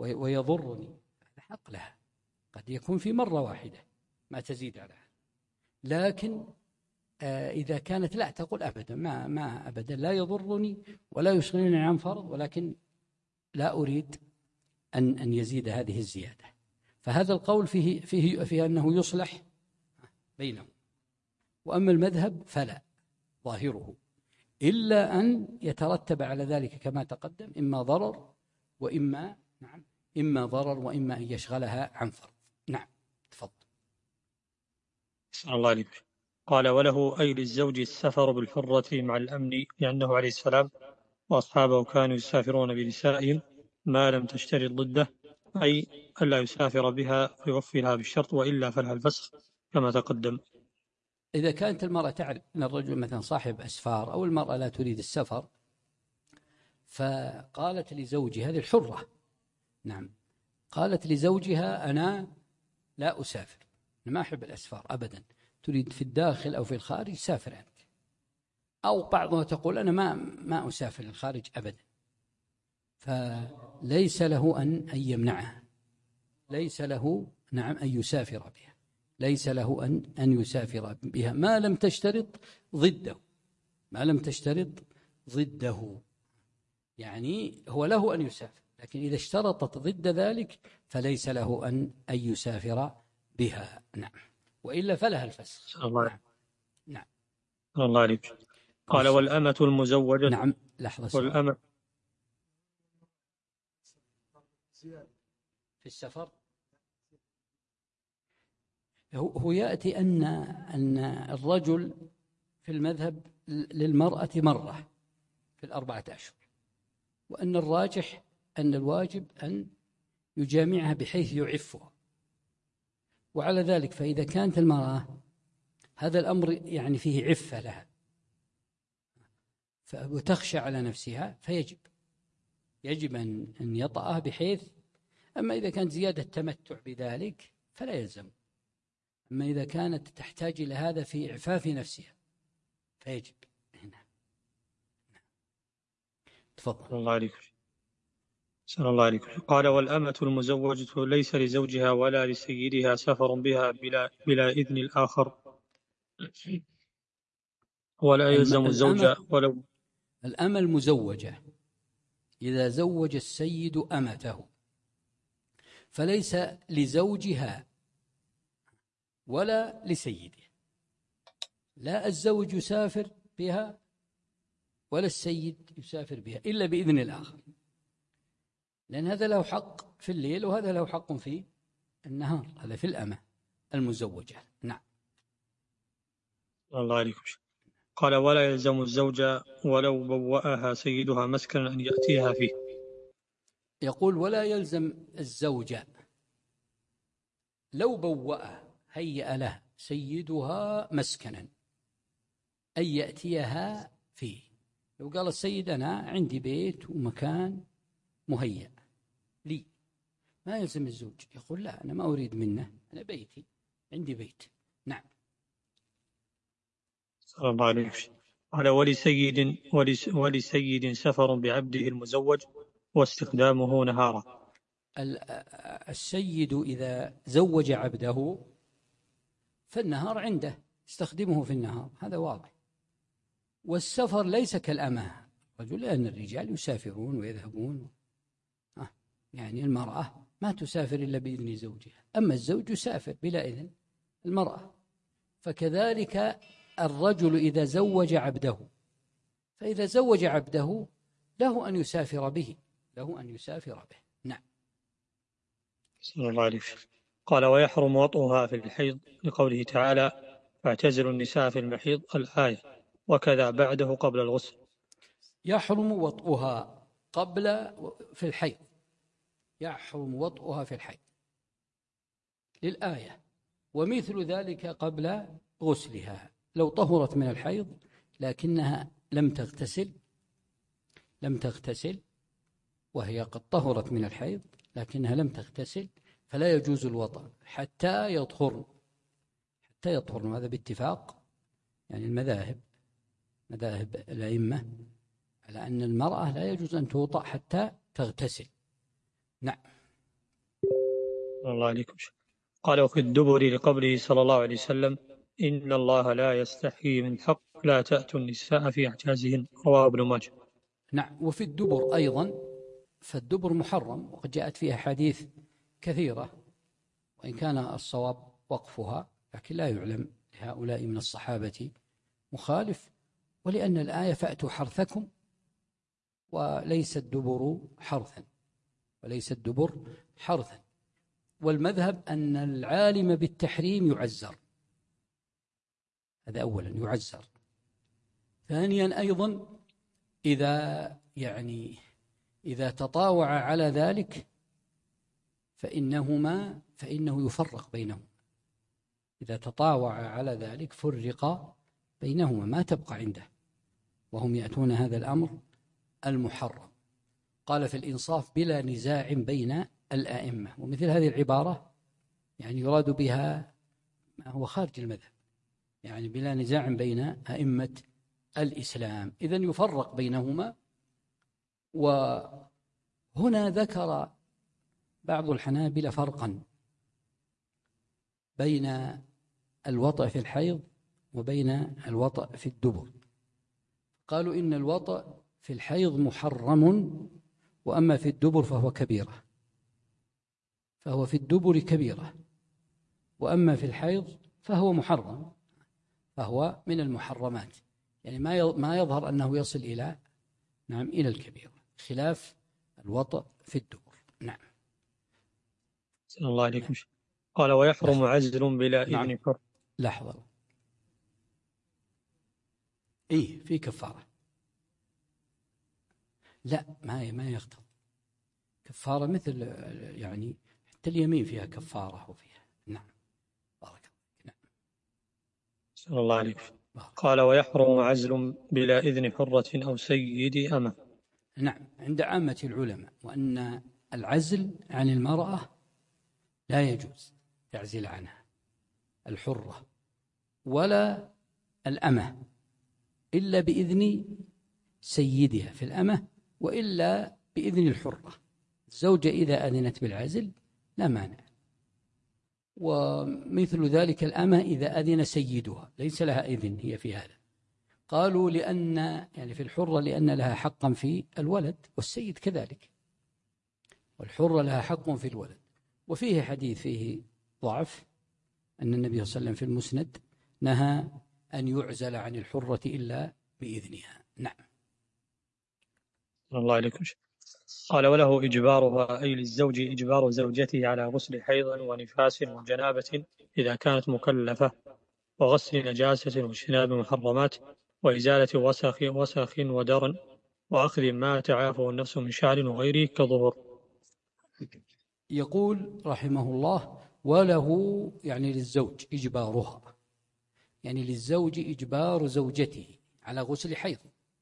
ويضرني، هذا حق لها، قد يكون في مرة واحدة ما تزيد عليها. لكن إذا كانت لا تقول أبدا ما ما أبدا لا يضرني ولا يشغلني عن فرض، ولكن لا أريد أن أن يزيد هذه الزيادة. فهذا القول فيه فيه فيه أنه يصلح بينهم. وأما المذهب فلا، ظاهره إلا أن يترتب على ذلك كما تقدم إما ضرر وإما نعم إما ضرر وإما أن يشغلها عن فرض. نعم تفضل. صلى الله عليه وسلم. قال: وله أي للزوج السفر بالحرة مع الأمن، لأنه عليه السلام وأصحابه كانوا يسافرون بنسائهم ما لم تشترط ضده، أي ألا يسافر بها ويوفي لها بالشرط، وإلا فلها الفسخ كما تقدم. إذا كانت المرأة تعرف أن الرجل مثلا صاحب أسفار أو المرأة لا تريد السفر، فقالت لزوجها، هذه الحرة نعم، قالت لزوجها أنا لا أسافر، أنا ما أحب الأسفار أبدا، تريد في الداخل أو في الخارج سافر أنت. أو بعضها تقول أنا ما ما أسافر الخارج أبدا، فليس له أن أن يمنعها، ليس له نعم أن يسافر بها، ليس له أن أن يسافر بها ما لم تشترط ضده، ما لم تشترط ضده، يعني هو له أن يسافر، لكن إذا اشترطت ضد ذلك فليس له أن أن يسافر بها. نعم، وإلا فلها الفسخ. الله نعم نعم الله عليك. قال: والأمة المزوجة. نعم لحظة، والأمة في السفر هو يأتي أن أن الرجل في المذهب للمرأة مرة في الأربعة أشهر، وأن الراجح أن الواجب أن يجامعها بحيث يعفها. وعلى ذلك فإذا كانت المرأة هذا الأمر يعني فيه عفة لها وتخشى على نفسها، فيجب يجب أن أن يطأها بحيث. أما إذا كانت زيادة تمتع بذلك فلا يلزم. أما إذا كانت تحتاج إلى هذا في إعفاف نفسها فيجب. هنا تفضل. الله عليك. صلى الله عليك. قال: والأمة المزوجة ليس لزوجها ولا لسيدها سفر بها بلا, بلا إذن الآخر، ولا يلزم الزوج ولو. الأمة المزوجة إذا زوج السيد أمته فليس لزوجها ولا لسيده، لا الزوج يسافر بها ولا السيد يسافر بها إلا بإذن الآخر، لأن هذا له حق في الليل وهذا له حق في النهار، هذا في الأمة المزوجة. نعم. الله عليكم. قال: ولا يلزم الزوج ولو بوأها سيدها مسكنا أن يأتيها فيه. يقول: ولا يلزم الزوجة لو بوأ هيأ له سيدها مسكنا أن يأتيها فيه. لو قال السيد أنا عندي بيت ومكان مهيأ لي، ما يلزم الزوج يقول لا أنا ما أريد منه، أنا بيتي عندي بيت. نعم. صلى الله عليه وسلم. قال: ولسيد ولسيد سفر بعبده المزوج واستخدامه نهارا. السيد إذا زوج عبده فالنهار عنده يستخدمه في النهار، هذا واضح. والسفر ليس كالأمة رجل، لأن الرجال يسافرون ويذهبون، آه يعني المرأة ما تسافر إلا بإذن زوجها، أما الزوج يسافر بلا إذن المرأة. فكذلك الرجل إذا زوج عبده، فإذا زوج عبده له أن يسافر به، له أن يسافر به. نعم. صلى الله عليه وسلم. قال: ويحرم وطئها في الحيض لقوله تعالى: فاعتزلوا النساء في المحيض، الآية، وكذا بعده قبل الغسل. يحرم وطئها قبل في الحيض، يحرم وطئها في الحيض للآية، ومثل ذلك قبل غسلها. لو طهرت من الحيض لكنها لم تغتسل لم تغتسل وهي قد طهرت من الحيض لكنها لم تغتسل فلا يجوز الوطأ حتى يطهر حتى يطهر هذا باتفاق يعني المذاهب، مذاهب الأئمة، على أن المرأة لا يجوز أن توطأ حتى تغتسل. نعم. الله عليكم. قال وفي الدبر لقوله صلى الله عليه وسلم إن الله لا يستحيي من الحق لا تأتوا النساء في أحجازهن، رواه ابن ماجه. نعم. وفي الدبر أيضا، فالدبر محرم وقد جاءت فيها حديث كثيرة، وإن كان الصواب وقفها، لكن لا يعلم لهؤلاء من الصحابة مخالف، ولأن الآية فأتوا حرثكم، وليس الدبر حرثا، وليس الدبر حرثا. والمذهب أن العالم بالتحريم يعزر، هذا أولا يعزر. ثانيا أيضا إذا يعني إذا تطاوع على ذلك فإنهما فإنه يفرق بينهما، إذا تطاوع على ذلك فرق بينهما، ما تبقى عنده، وهم يأتون هذا الأمر المحرم. قال في الإنصاف بلا نزاع بين الآئمة، ومثل هذه العبارة يعني يراد بها ما هو خارج المذهب، يعني بلا نزاع بين أئمة الإسلام، إذن يفرق بينهما. وهنا ذكر بعض الحنابلة فرقا بين الوطأ في الحيض وبين الوطأ في الدبر. قالوا إن الوطأ في الحيض محرم، وأما في الدبر فهو كبيرة، فهو في الدبر كبيرة، وأما في الحيض فهو محرم، فهو من المحرمات، يعني ما ما يظهر أنه يصل إلى نعم إلى الكبيرة، خلاف الوطأ في الدبر. نعم. صلى الله عليكم. قال ويحرم عزل بلا إذن نعم. حر. لحظة، إيه في كفارة؟ لا، ما ما يختلط كفارة مثل يعني حتى اليمين فيها كفارة وفيها. نعم. بارك الله. نعم. صلى الله عليه وسلم. قال ويحرم عزل بلا إذن حرة أو سيد أمة. نعم، عند عامة العلماء، وأن العزل عن المرأة لا يجوز تعزل عنها الحرة ولا الأمة إلا بإذن سيدها في الأمة، وإلا بإذن الحرة. الزوجة إذا أذنت بالعزل لا مانع، ومثل ذلك الأمة إذا أذن سيدها ليس لها إذن هي في هذا. قالوا لأن يعني في الحرة لأن لها حقا في الولد، والسيد كذلك، والحرة لها حق في الولد. وفيه حديث فيه ضعف أن النبي صلى الله عليه وسلم في المسند نهى أن يعزل عن الحرة إلا بإذنها. نعم. الله عليكم. قال وله إجبارها، أي للزوج إجبار زوجته على غسل حيض ونفاس وجنابة إذا كانت مكلفة، وغسل نجاسة واجتناب محرمات، وإزالة وسخ وسخ ودرن، وأخذ ما تعافه النفس من شعر وغيره كظهر. يقول رحمه الله وله يعني للزوج إجبارها، يعني للزوج إجبار زوجته على غسل حيض،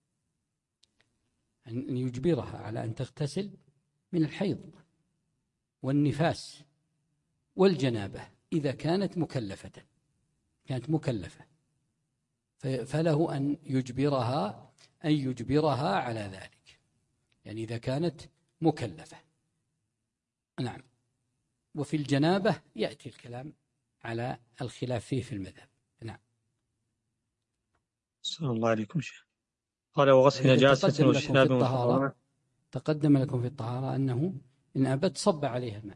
أن يجبرها على أن تغتسل من الحيض والنفاس والجنابة إذا كانت مكلفة، كانت مكلفة فله أن يجبرها أن يجبرها على ذلك، يعني إذا كانت مكلفة. نعم. وفي الجنابة يأتي الكلام على الخلاف فيه في المذهب. نعم. صلى الله عليكم. قال وغسل نجاسة واجتناب محرمات. تقدم لكم في الطهارة أنه إن أبت صب عليها الماء،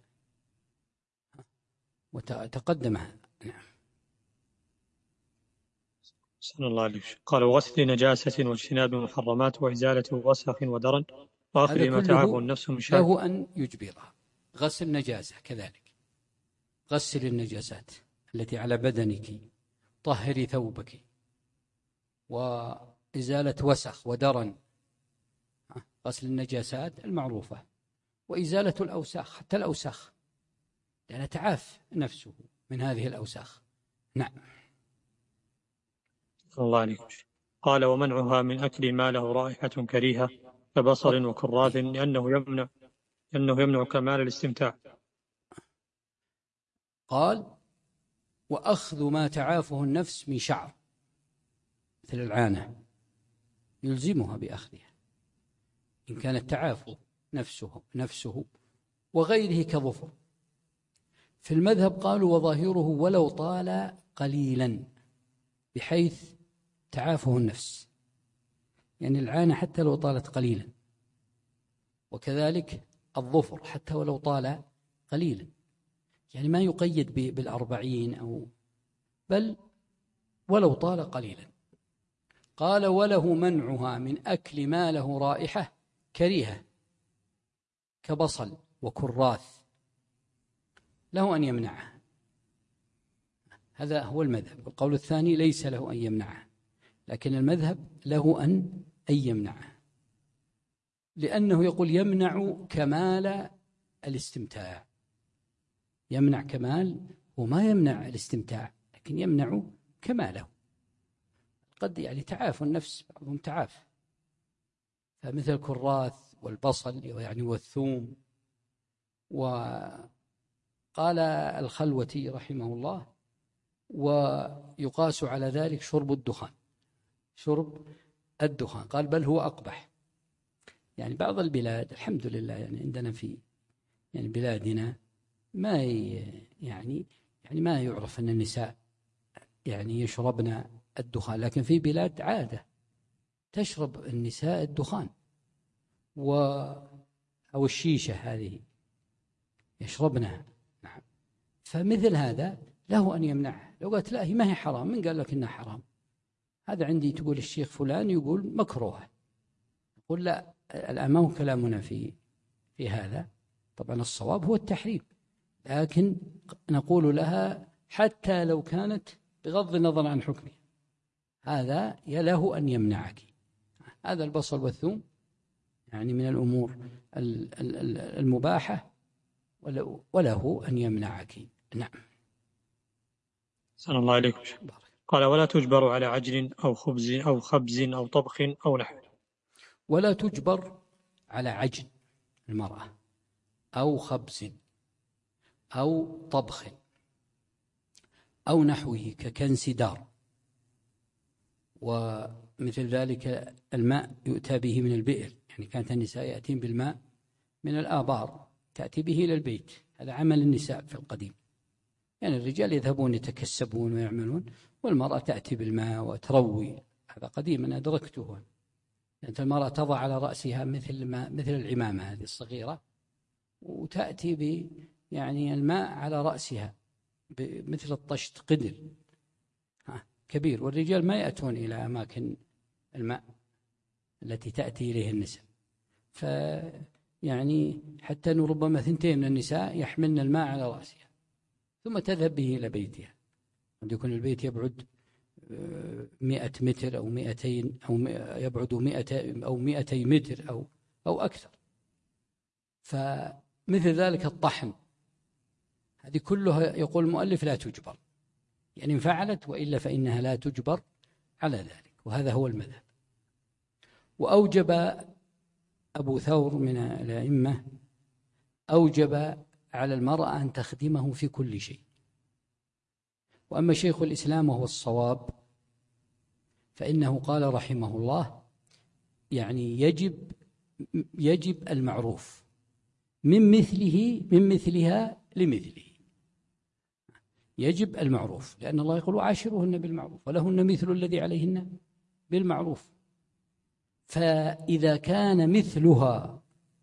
وتقدم هذا. نعم. صلى الله عليه وسلم. قال وغسل نجاسة واجتناب محرمات وإزالة وسخ ودرن، وأخذ ما تعافه النفس من شر. له أن يجبرها. غسل نجاسة كذلك، غسل النجاسات التي على بدنك، طهري ثوبك، وإزالة وسخ ودرن، غسل النجاسات المعروفة، وإزالة الأوساخ حتى الأوساخ، لأن تعاف نفسه من هذه الأوساخ. نعم. الله عليكم. قال ومنعها من أكل ما له رائحة كريهة كبصل وكراث، لأنه يمنع لأنه يمنع كمال الاستمتاع. قال وأخذ ما تعافه النفس من شعر مثل العانة يلزمها بأخذها إن كانت تعافه نفسه نفسه وغيره كظفر. في المذهب قالوا وظاهره ولو طال قليلا، بحيث تعافه النفس، يعني العانة حتى لو طالت قليلا، وكذلك الظفر حتى ولو طال قليلا، يعني ما يقيد بالأربعين أو بل ولو طال قليلا. قال وله منعها من أكل ما له رائحة كريهة كبصل وكراث، له أن يمنعها. هذا هو المذهب. القول الثاني ليس له أن يمنعها، لكن المذهب له أن أن يمنعها، لأنه يقول يمنع كمال الاستمتاع. يمنع كمال وما يمنع الاستمتاع، لكن يمنع كماله. قد يعني تعاف النفس، بعضهم تعاف، فمثل الكراث والبصل يعني والثوم. وقال الخلوتي رحمه الله ويقاس على ذلك شرب الدخان، شرب الدخان قال بل هو أقبح. يعني بعض البلاد الحمد لله، يعني عندنا في يعني بلادنا ما يعني يعني ما يعرف أن النساء يعني يشربن الدخان، لكن في بلاد عادة تشرب النساء الدخان و أو الشيشة هذه يشربنها. نعم. فمثل هذا له أن يمنعها. لو قالت لا هي ما هي حرام، من قال لك إنها حرام؟ هذا عندي تقول الشيخ فلان يقول مكروه، يقول لا، الآن ما هو كلامنا في في هذا. طبعا الصواب هو التحريم، لكن نقول لها حتى لو كانت بغض النظر عن حكمه، هذا له أن يمنعك. هذا البصل والثوم يعني من الأمور المباحة، وله أن يمنعك. نعم. صلى الله عليكم. قال ولا تجبر على عجل أو خبز أو خبز أو طبخ أو نحو. ولا تجبر على عجل المرأة أو خبز أو طبخ أو نحوه ككنس دار، ومثل ذلك الماء يؤتى به من البئر، يعني كانت النساء يأتين بالماء من الآبار تأتي به إلى البيت، هذا عمل النساء في القديم. يعني الرجال يذهبون يتكسبون ويعملون، والمرأة تأتي بالماء وتروي. هذا قديم أنا أدركته. أنت المرأة تضع على رأسها مثل ما مثل العمامة هذه الصغيرة، وتأتي ب يعني الماء على رأسها مثل الطشت قدر كبير، والرجال ما يأتون إلى أماكن الماء التي تأتي إليه النساء. فيعني حتى أنه ربما ثنتين من النساء يحملن الماء على رأسها ثم تذهب به إلى بيتها، قد يكون البيت يبعد مئة متر أو مئتين أو يبعد مئة أو مئتي متر أو أو أكثر. فمثل ذلك الطحن، هذه كلها يقول المؤلف لا تجبر، يعني إن فعلت، وإلا فإنها لا تجبر على ذلك، وهذا هو المذهب. وأوجب أبو ثور من الأئمة أوجب على المرأة أن تخدمه في كل شيء. وأما شيخ الإسلام وهو الصواب فإنه قال رحمه الله يعني يجب يجب المعروف من مثله من مثلها لمثله، يجب المعروف، لأن الله يقول عاشروهن بالمعروف ولهن مثل الذي عليهن بالمعروف. فإذا كان مثلها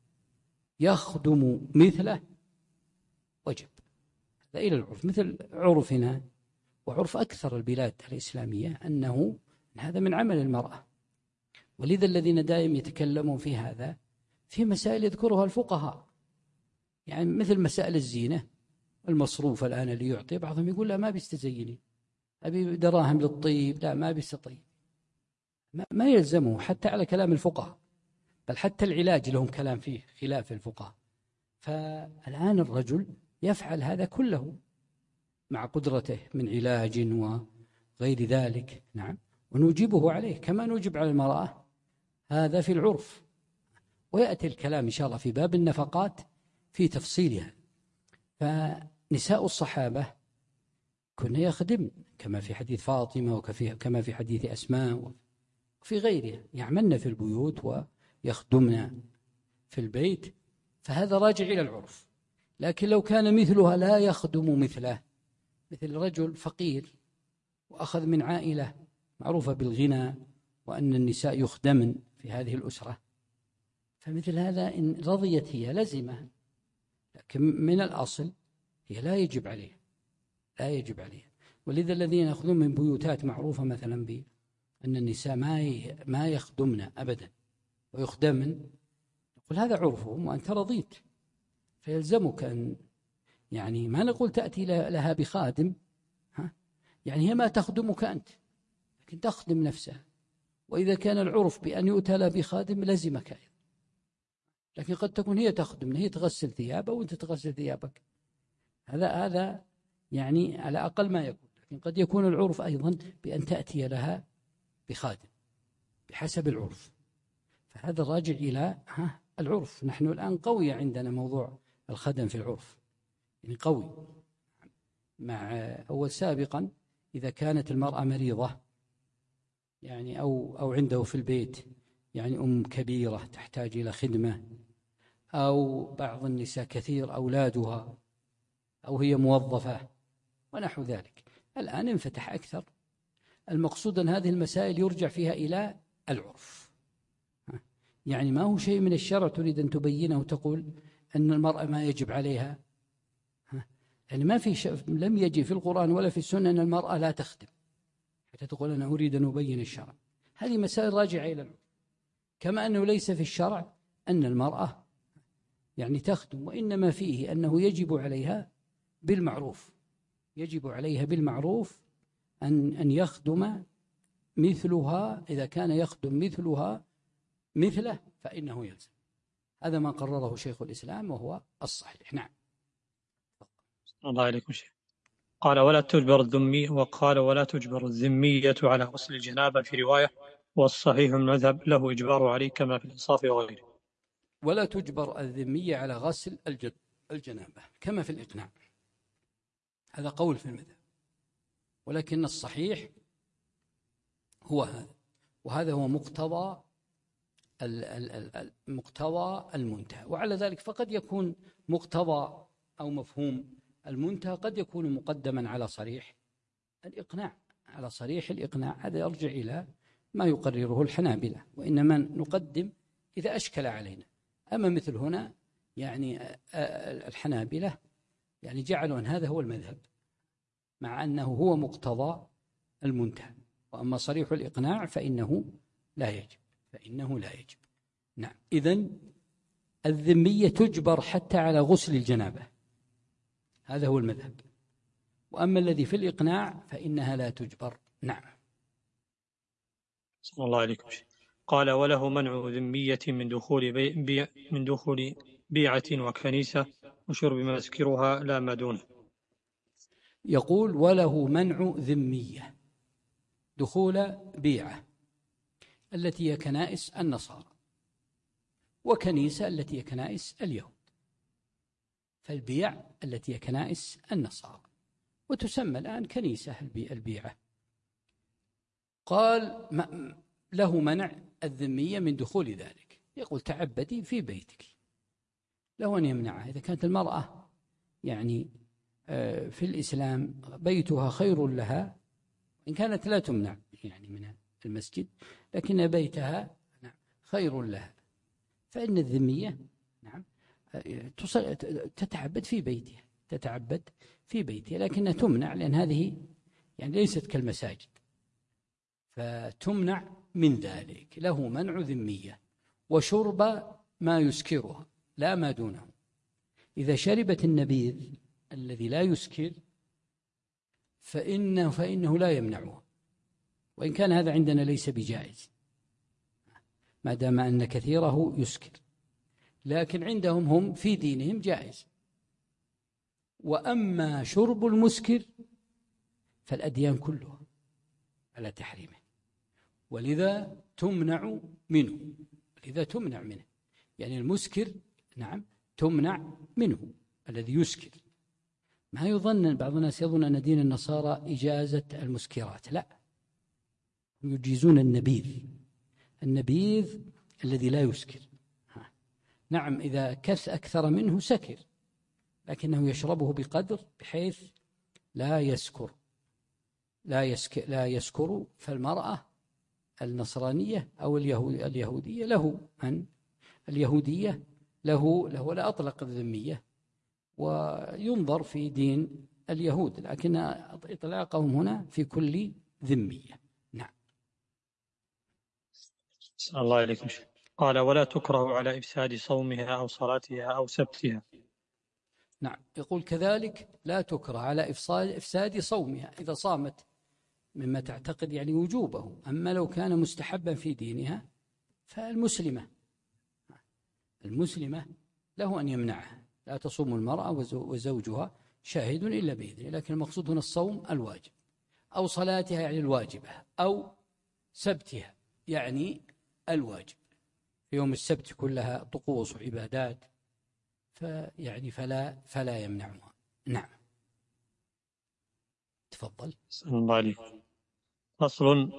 يخدم مثله وجب، هذا إلى العرف، مثل عرفنا وعرف أكثر البلاد الإسلامية أنه هذا من عمل المرأة. ولذا الذين دائما يتكلمون في هذا في مسائل يذكرها الفقهاء، يعني مثل مسائل الزينة المصروف الآن اللي يعطي، بعضهم يقول لا ما بيستزيني، أبي دراهم للطيب، لا ما بيستطيب، ما يلزمه حتى على كلام الفقهاء، بل حتى العلاج لهم كلام فيه خلاف الفقهاء. فالآن الرجل يفعل هذا كله مع قدرته من علاج وغير ذلك. نعم. ونوجبه عليه كما نوجب على المرأة، هذا في العرف. ويأتي الكلام إن شاء الله في باب النفقات في تفصيلها. فنساء الصحابة كنا يخدمن كما في حديث فاطمة وكما في حديث أسماء وفي غيرها، يعملن في البيوت ويخدمن في البيت، فهذا راجع إلى العرف. لكن لو كان مثلها لا يخدم مثله، مثل رجل فقير وأخذ من عائلة معروفة بالغنى وأن النساء يخدمن في هذه الأسرة، فمثل هذا إن رضيت هي لزمها، لكن من الأصل هي لا يجب عليها، لا يجب عليها. ولذا الذين يأخذون من بيوتات معروفة مثلا بأن النساء ما ما يخدمن أبدا ويخدمن، يقول هذا عرفهم وأنت رضيت، فيلزمك أن يعني ما نقول تأتي لها بخادم، ها يعني هي ما تخدمك أنت لكن تخدم نفسها، وإذا كان العرف بأن يؤتى لها بخادم لزمك أيضا، لكن قد تكون هي تخدم، هي تغسل ثيابها وأنت تغسل ثيابك، هذا هذا يعني على أقل ما يكون. لكن قد يكون العرف أيضا بأن تأتي لها بخادم بحسب العرف، فهذا راجع إلى ها العرف. نحن الآن قوي عندنا موضوع الخدم في العرف، يعني قوي. مع أول سابقا إذا كانت المرأة مريضة يعني أو أو عنده في البيت يعني أم كبيرة تحتاج إلى خدمة، أو بعض النساء كثير أولادها، أو هي موظفة ونحو ذلك. الآن انفتح أكثر. المقصود أن هذه المسائل يرجع فيها إلى العرف، يعني ما هو شيء من الشرع تريد أن تبينه وتقول أن المرأة ما يجب عليها، يعني ما في شيء لم يجي في القرآن ولا في السنة أن المرأة لا تخدم حتى تقول أنا أريد أن أبين الشرع. هذه مسائل راجعة إلى العرف، كما أنه ليس في الشرع أن المرأة يعني تخدم، وإنما فيه أنه يجب عليها بالمعروف، يجب عليها بالمعروف أن أن يخدم مثلها، إذا كان يخدم مثلها مثله فإنه يلزم. هذا ما قرره شيخ الإسلام وهو الصحيح. نعم. الله عليكم شيخ. قال ولا تجبر الذمي، وقال ولا تجبر الذمية على غسل الجنابة في رواية، والصحيح المذهب له إجبار عليه كما في الإنصاف وغيره. ولا تجبر الذمية على غسل الجنابة كما في الإقناع، هذا قول في المذهب، ولكن الصحيح هو هذا، وهذا هو مقتضى مقتضى المنتهى. وعلى ذلك فقد يكون مقتضى أو مفهوم المنتهى قد يكون مقدما على صريح الإقناع، على صريح الإقناع. هذا يرجع إلى ما يقرره الحنابلة، وإنما نقدم إذا أشكل علينا. أما مثل هنا يعني الحنابلة يعني جعلوا أن هذا هو المذهب مع أنه هو مقتضى المنتهى، وأما صريح الإقناع فإنه لا يجب، فإنه لا يجب. نعم. إذن الذمية تجبر حتى على غسل الجنابة، هذا هو المذهب. وأما الذي في الإقناع فإنها لا تجبر. نعم. صلى الله عليكم. قال وله منع ذمية من دخول بي بي من دخول بيعة وكنيسة وشرب ما يسكرها لا ما دونه. يقول وله منع ذمية دخول بيعة التي هي كنائس النصارى، وكنيسة التي هي كنائس اليهود. فالبيع التي هي كنائس النصارى، وتسمى الآن كنيسة البيعة. قال له منع الذمية من دخول ذلك. يقول تعبدي في بيتك، له أن يمنعها. إذا كانت المرأة يعني في الإسلام بيتها خير لها، إن كانت لا تمنع يعني من المسجد، لكن بيتها خير لها، فإن الذمية نعم تتعبد في بيتها، تتعبد في بيتها، لكنها تمنع لأن هذه يعني ليست كالمساجد، فتمنع من ذلك. له منع ذمية وشرب ما يسكرها لا ما دونه. إذا شربت النبيذ الذي لا يسكر فإنه, فإنه لا يمنعها، وإن كان هذا عندنا ليس بجائز ما دام أن كثيره يسكر، لكن عندهم هم في دينهم جائز. وأما شرب المسكر فالأديان كلها على تحريمه، ولذا تمنع منه، لذا تمنع منه يعني المسكر نعم تمنع منه الذي يسكر. ما يظن بعض الناس يظن أن دين النصارى إجازة المسكرات، لا، يجيزون النبيذ، النبيذ الذي لا يسكر. نعم إذا كث أكثر منه سكر، لكنه يشربه بقدر بحيث لا يسكر لا يسك لا يسكر. فالمرأة النصرانية أو اليهودية له أن اليهودية له له لا أطلق الذمية، وينظر في دين اليهود، لكن إطلاقهم هنا في كل ذمية. نعم. صلى الله عليكم. قال: ولا تكره على إفساد صومها أو صلاتها أو سبتها. نعم، يقول كذلك لا تكره على إفساد صومها إذا صامت مما تعتقد يعني وجوبه. أما لو كان مستحبا في دينها فالمسلمة المسلمة له أن يمنعها. لا تصوم المرأة وزوجها شاهد إلا بإذنه، لكن المقصود هنا الصوم الواجب، أو صلاتها يعني الواجبة، أو سبتها يعني الواجب. في يوم السبت كلها طقوس وعبادات، فيعني فلا فلا يمنعها. نعم. تفضل. صلى الله عليكم. فصل.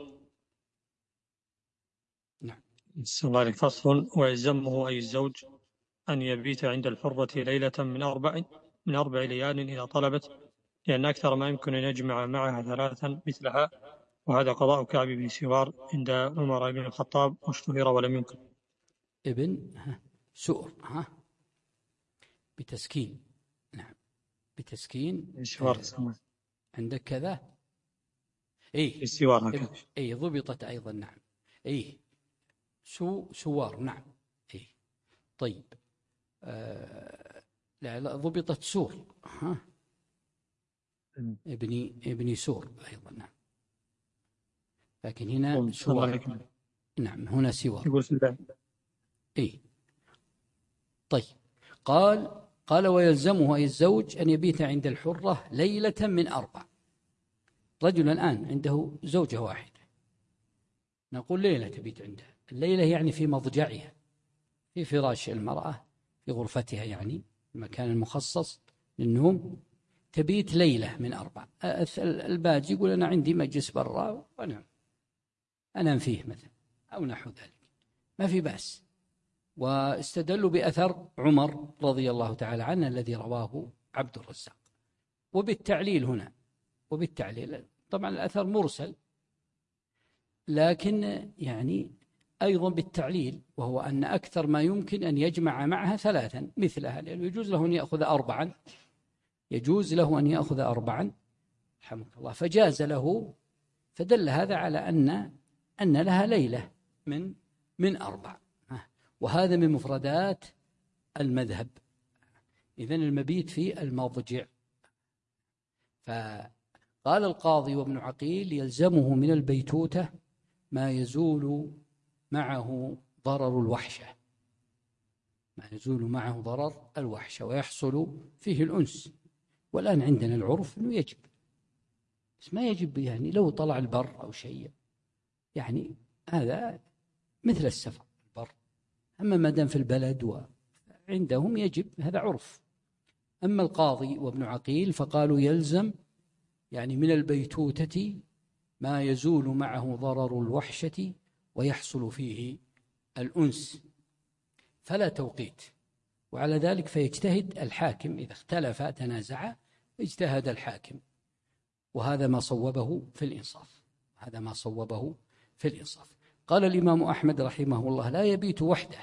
نعم. صلى الله عليكم. فصل. ويلزمه أي الزوج أن يبيت عند الحرة ليلة من أربع من أربع ليال إذا طلبت، لأن أكثر ما يمكن أن يجمع معها ثلاثا مثلها، وهذا قضاء كعب بن سوار عند عمر بن الخطاب، واشتهر ولم ينكر. ابن سؤر ها بتسكين. نعم بتسكين. سوار. آه. عندك كذا. اي سوار هكذا. اي ضبطت ايضا. نعم. اي سو سوار. نعم. اي طيب. آه لا لا ضبطت سور. ها ابني ابني سور ايضا. نعم. لكن هنا سوار. نعم هنا سوار. يقول في الباب. اي طيب. قال قال ويلزمه أي الزوج أن يبيت عند الحرة ليلة من أربع. رجل الآن عنده زوجة واحدة، نقول ليلة تبيت عندها. الليلة يعني في مضجعها، في فراش المرأة، في غرفتها، يعني المكان المخصص للنوم، تبيت ليلة من أربع. الباجي يقول أنا عندي مجلس برا وأنام أنام فيه مثلا أو نحو ذلك، ما في بأس. واستدلوا بأثر عمر رضي الله تعالى عنه الذي رواه عبد الرزاق. وبالتعليل هنا، وبالتعليل طبعا الأثر مرسل، لكن يعني أيضا بالتعليل، وهو أن أكثر ما يمكن أن يجمع معها ثلاثا مثلها، لأنه يجوز له أن يأخذ أربعا يجوز له أن يأخذ أربعا رحمك الله، فجاز له. فدل هذا على أن أن لها ليلة من من أربع، وهذا من مفردات المذهب. إذن المبيت في المضجع. فقال القاضي وابن عقيل يلزمه من البيتوتة ما يزول معه ضرر الوحشة ما يزول معه ضرر الوحشة ويحصل فيه الأنس. والآن عندنا العرف أنه يجب، بس ما يجب يعني لو طلع البر أو شيء، يعني هذا مثل السفر البر. أما ما دام في البلد وعندهم يجب، هذا عرف. أما القاضي وابن عقيل فقالوا يلزم يعني من البيتوتة ما يزول معه ضرر الوحشة ويحصل فيه الأنس، فلا توقيت. وعلى ذلك فيجتهد الحاكم إذا اختلف تنازع، اجتهد الحاكم، وهذا ما صوبه في الإنصاف هذا ما صوبه في الإنصاف. قال الإمام أحمد رحمه الله لا يبيت وحده،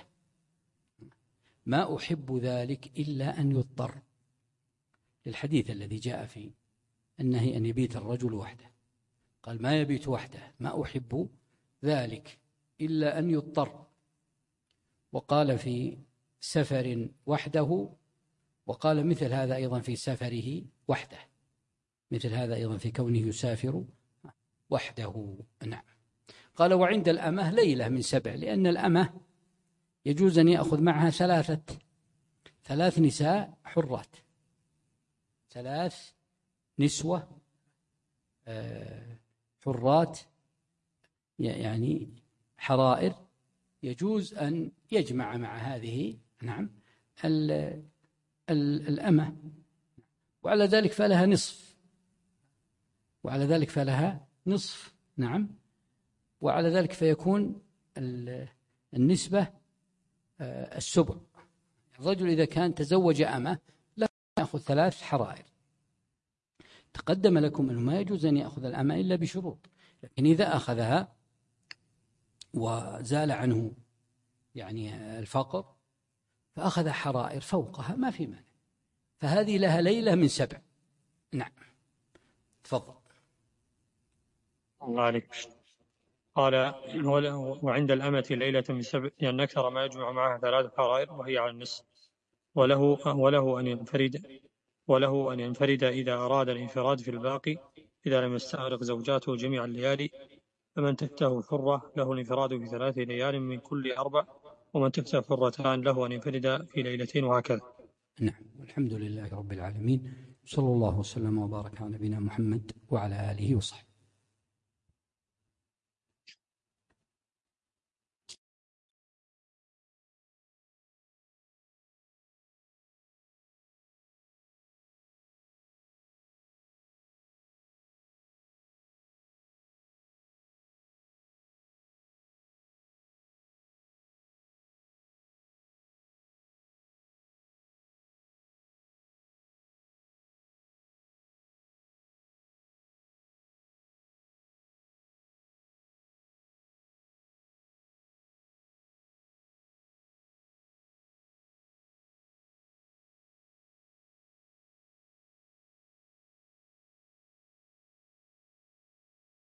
ما أحب ذلك إلا أن يضطر، للحديث الذي جاء في النهي أن يبيت الرجل وحده. قال ما يبيت وحده ما أحب ذلك إلا أن يضطر. وقال في سفر وحده، وقال مثل هذا أيضا في سفره وحده، مثل هذا أيضا في كونه يسافر وحده. نعم. قال وعند الأمة ليلة من سبع، لأن الأمة يجوز أن يأخذ معها ثلاثة ثلاث نساء حرات، ثلاث نسوة حرات يعني حرائر، يجوز أن يجمع مع هذه نعم الأمة. وعلى ذلك فلها نصف وعلى ذلك فلها نصف نعم وعلى ذلك فيكون النسبة السبع. الرجل إذا كان تزوج أمة له يأخذ ثلاث حرائر. تقدم لكم أنه ما يجوز أن يأخذ الأمة إلا بشروط، لكن إذا أخذها وزال عنه يعني الفقر فأخذ حرائر فوقها ما في مانع، فهذه لها ليلة من سبع. نعم تفضل. الله عليك. قال وعند الأمة ليلة من سبع، لأن أكثر ما يجمع معها ثلاث حرائر وهي على النصف، وله وله أن ينفرد وله أن ينفرد إذا أراد الانفراد في الباقي إذا لم يستغرق زوجاته جميع الليالي. فمن تكته حرة له الانفراد في ثلاث ليال من كل أربع، ومن تكته حرتان له أن ينفرد في ليلتين، وهكذا. نعم. الحمد لله رب العالمين، صلى الله وسلم وبارك على نبينا محمد وعلى آله وصحبه.